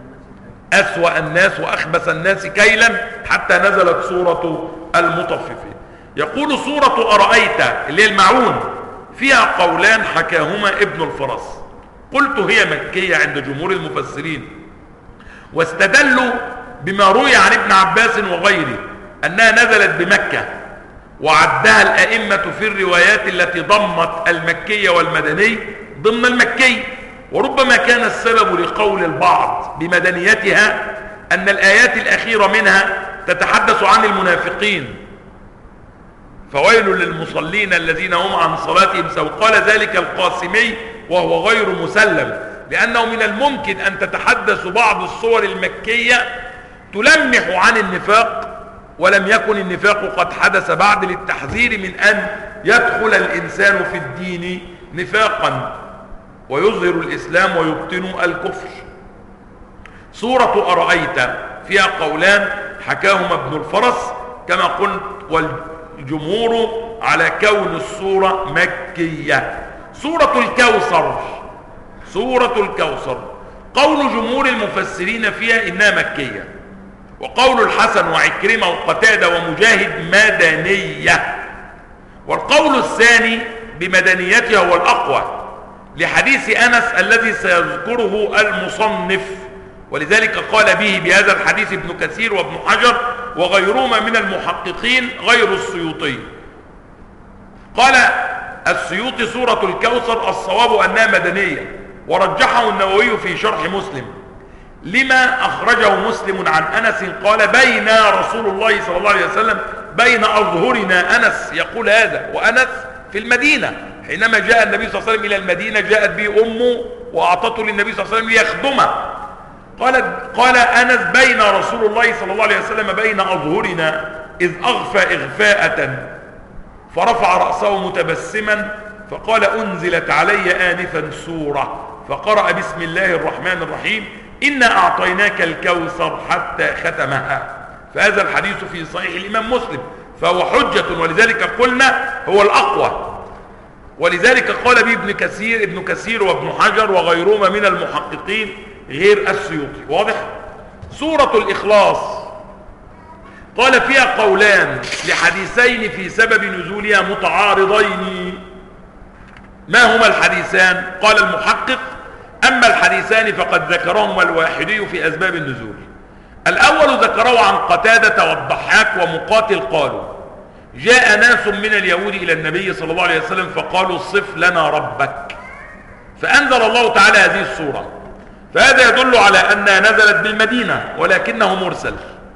أسوأ الناس وأخبث الناس كيلا، حتى نزلت سورة المطففين. يقول سورة أرأيت اللي هي المعون فيها قولان حكاهما ابن الفرس. قلت هي مكية عند جمهور المفسرين، واستدلوا بما روي عن ابن عباس وغيره أنها نزلت بمكة، وعدها الأئمة في الروايات التي ضمت المكية والمدني ضمن المكي. وربما كان السبب لقول البعض بمدنيتها أن الآيات الأخيرة منها تتحدث عن المنافقين: فويل للمصلين الذين هم عن صلاتهم سهون. قال ذلك القاسمي وهو غير مسلم، لأنه من الممكن أن تتحدث بعض الصور المكية تلمح عن النفاق، ولم يكن النفاق قد حدث بعد، للتحذير من أن يدخل الإنسان في الدين نفاقا ويظهر الإسلام ويبطن الكفر. سورة أرأيت فيها قولان حكاهما ابن الفرس كما قلت، والجمهور على كون السورة مكية. سورة الكوثر، سورة الكوثر قول جمهور المفسرين فيها إنها مكية، وقول الحسن وعكرمة وقتادة ومجاهد مدنية. والقول الثاني بمدنيتها هو الأقوى لحديث أنس الذي سيذكره المصنف، ولذلك قال به بهذا الحديث ابن كثير وابن حجر وغيرهما من المحققين غير السيوطي. قال السيوطي سورة الكوثر الصواب أنها مدنية، ورجحه النووي في شرح مسلم لما أخرجه مسلم عن أنس قال: بين رسول الله صلى الله عليه وسلم بين أظهرنا. أنس يقول هذا وأنس في المدينة، حينما جاء النبي صلى الله عليه وسلم إلى المدينة جاءت به أمه وأعطته للنبي صلى الله عليه وسلم ليخدمه. قال أنس: بين رسول الله صلى الله عليه وسلم بين أظهرنا إذ أغفى إغفاءة فرفع رأسه متبسما فقال: أنزلت علي آنفا سورة، فقرأ بسم الله الرحمن الرحيم إنا أعطيناك الكوثر حتى ختمها. فهذا الحديث في صحيح الإمام مسلم، فهو حجة، ولذلك قلنا هو الأقوى، ولذلك قال به ابن كثير وابن حجر وغيرهما من المحققين غير السيوطي. واضح؟ سورة الإخلاص قال فيها قولان لحديثين في سبب نزولها متعارضين. ما هما الحديثان؟ قال المحقق: أما الحديثان فقد ذكرهما الواحدي في أسباب النزول. الأول ذكره عن قتادة والضحاك ومقاتل قالوا: جاء ناس من اليهود إلى النبي صلى الله عليه وسلم فقالوا: صف لنا ربك، فأنزل الله تعالى هذه السورة. فهذا يدل على أنها نزلت بالمدينة ولكنه مرسل،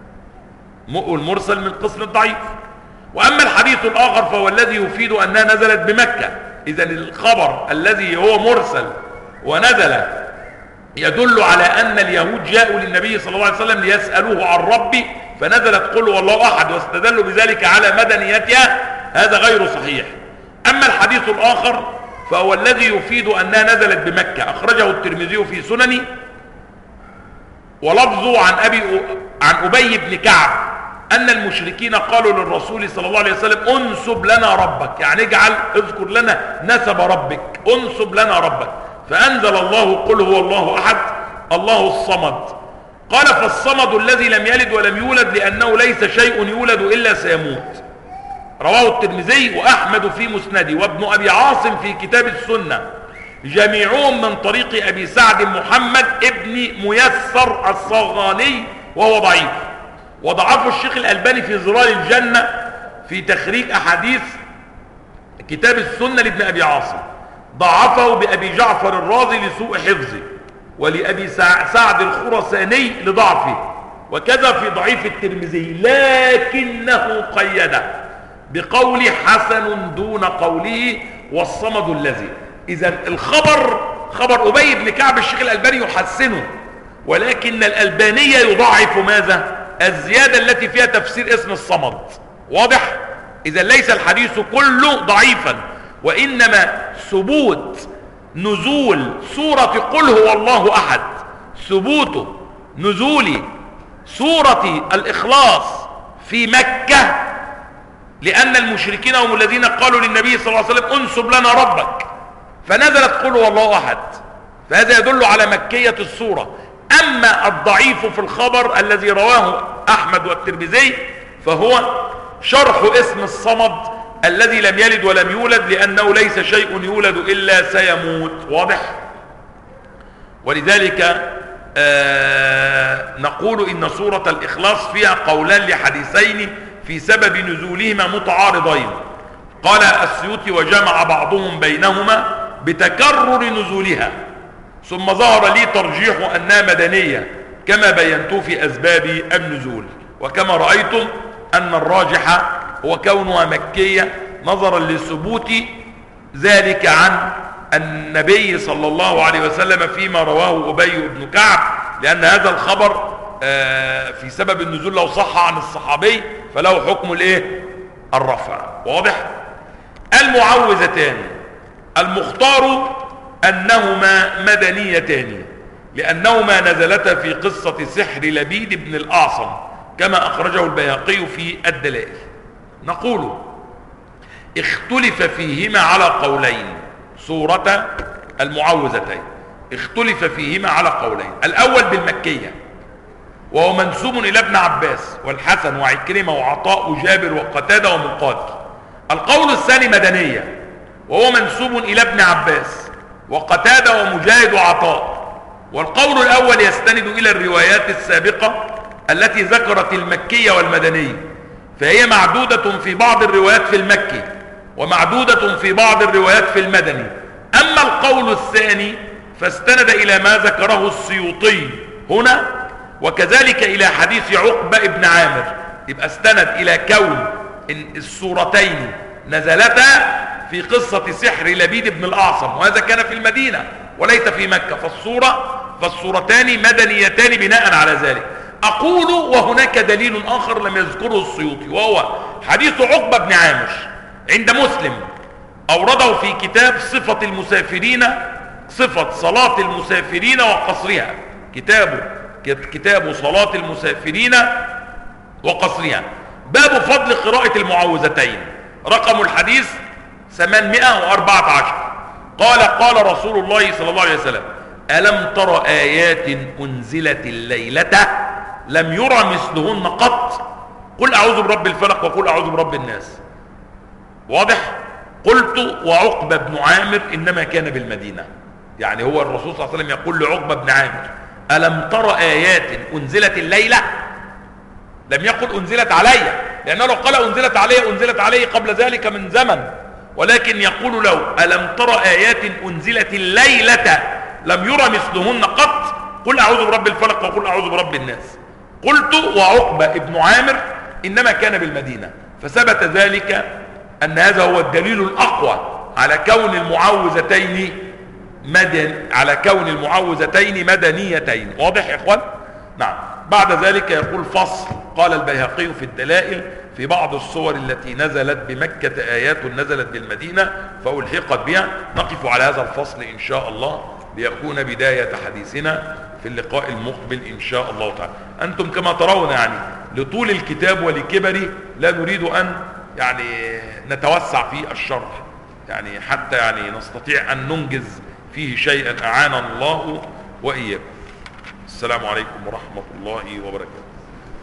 والمرسل من قسم الضعيف. وأما الحديث الآخر فهو الذي يفيد أنها نزلت بمكة. إذن الخبر الذي هو مرسل ونزل يدل على أن اليهود جاءوا للنبي صلى الله عليه وسلم ليسألوه عن ربي، فنزلت قل هو الله أحد، واستدلوا بذلك على مدنيتها. هذا غير صحيح. أما الحديث الآخر فهو الذي يفيد أنها نزلت بمكة، أخرجه الترمذي في سننه، ولفظه عن أبي بن كعب أن المشركين قالوا للرسول صلى الله عليه وسلم: انسب لنا ربك، يعني اذكر لنا نسب ربك، انسب لنا ربك. فأنزل الله قل هو الله أحد الله الصمد. قال: فالصمد الذي لم يلد ولم يولد، لأنه ليس شيء يولد إلا سيموت. رواه الترمذي وأحمد في مسنده، وابن أبي عاصم في كتاب السنة، جميعهم من طريق أبي سعد محمد ابن ميسر الصغاني وهو ضعيف. وضعفه الشيخ الألباني في ظلال الجنة في تخريج أحاديث كتاب السنة لابن أبي عاصم. ضعفه بأبي جعفر الرازي لسوء حفظه، ولأبي سعد الخرساني لضعفه، وكذا في ضعيف الترمذي، لكنه قيده بقول حسن دون قوله والصمد الذي. إذا الخبر خبر أبي بن كعب الشيخ الألباني يحسنه، ولكن الألباني يضعف ماذا؟ الزيادة التي فيها تفسير اسم الصمد. واضح؟ إذا ليس الحديث كله ضعيفا، وإنما ثبوت نزول سورة قل هو الله أحد، ثبوت نزول سورة الإخلاص في مكة، لأن المشركين هم الذين قالوا للنبي صلى الله عليه وسلم انسب لنا ربك، فنزلت قل هو الله أحد، فهذا يدل على مكية السورة. أما الضعيف في الخبر الذي رواه أحمد والترمذي فهو شرح اسم الصمد الذي لم يلد ولم يولد، لأنه ليس شيء يولد إلا سيموت. واضح؟ ولذلك نقول إن سورة الإخلاص فيها قولان لحديثين في سبب نزولهما متعارضين. قال السيوطي وجمع بعضهم بينهما بتكرر نزولها، ثم ظهر لي ترجيح أنها مدنية كما بينت في أسباب النزول، وكما رأيتم أن الراجح هو كونها مكية نظرا لثبوت ذلك عن النبي صلى الله عليه وسلم فيما رواه أبي بن كعب، لأن هذا الخبر في سبب النزول لو صح عن الصحابي فله حكم الايه؟ الرفع. واضح؟ المعوذتان المختار أنهما مدنيتان، لأنهما نزلتا في قصة سحر لبيد بن الأعصم كما أخرجه البيهقي في الدلائل. نقول اختلف فيهما على قولين. سورة المعوذتين اختلف فيهما على قولين. الأول بالمكية، وهو منسوب إلى ابن عباس والحسن وعكرمة وعطاء وجابر وقتادة ومقاتل. القول الثاني مدنية، وهو منسوب إلى ابن عباس وقتادة ومجاهد وعطاء. والقول الأول يستند إلى الروايات السابقة التي ذكرت المكية والمدنية، فهي معدودة في بعض الروايات في المكي ومعدودة في بعض الروايات في المدني. أما القول الثاني فاستند إلى ما ذكره السيوطي هنا، وكذلك إلى حديث عقبة ابن عامر. يبقى استند إلى كون إن السورتين نزلتا في قصة سحر لبيد بن الأعصم، وهذا كان في المدينة وليس في مكة، فالسورتان مدنيتان بناء على ذلك. أقول وهناك دليل آخر لم يذكره السيوطي، وهو حديث عقبة بن عامر عند مسلم، أورده في كتاب صفة المسافرين، صفة صلاة المسافرين وقصرها، كتاب صلاة المسافرين وقصرها، باب فضل قراءة المعوذتين، رقم الحديث 814. قال رسول الله صلى الله عليه وسلم: ألم تر آيات أنزلت الليلة لم يرى مثلهن قط، قل أعوذ برب الفلق وقل أعوذ برب الناس. واضح؟ قلت وعقبة بن عامر إنما كان بالمدينة، يعني هو الرسول صلى الله عليه وسلم يقول لعقبة بن عامر: ألم تر آيات أنزلت الليلة، لم يقل أنزلت علي، لأنه لو قال أنزلت علي قبل ذلك من زمن، ولكن يقول له: ألم تر آيات أنزلت الليلة لم يرى مثلهن قط، قل أعوذ برب الفلق وقل أعوذ برب الناس. قلت وعقبة ابن عامر إنما كان بالمدينة، فثبت ذلك أن هذا هو الدليل الأقوى على كون المعوذتين مدنيتين. واضح يا إخوان؟ نعم. بعد ذلك يقول: فصل. قال البيهقي في الدلائل: في بعض الصور التي نزلت بمكة آيات نزلت بالمدينة فألحقت بها. نقف على هذا الفصل إن شاء الله ليكون بداية حديثنا في اللقاء المقبل إن شاء الله تعالى. أنتم كما ترون يعني لطول الكتاب ولكبره لا نريد أن نتوسع في الشرح، حتى نستطيع أن ننجز فيه شيئا أعاننا الله وإياكم. السلام عليكم ورحمة الله وبركاته.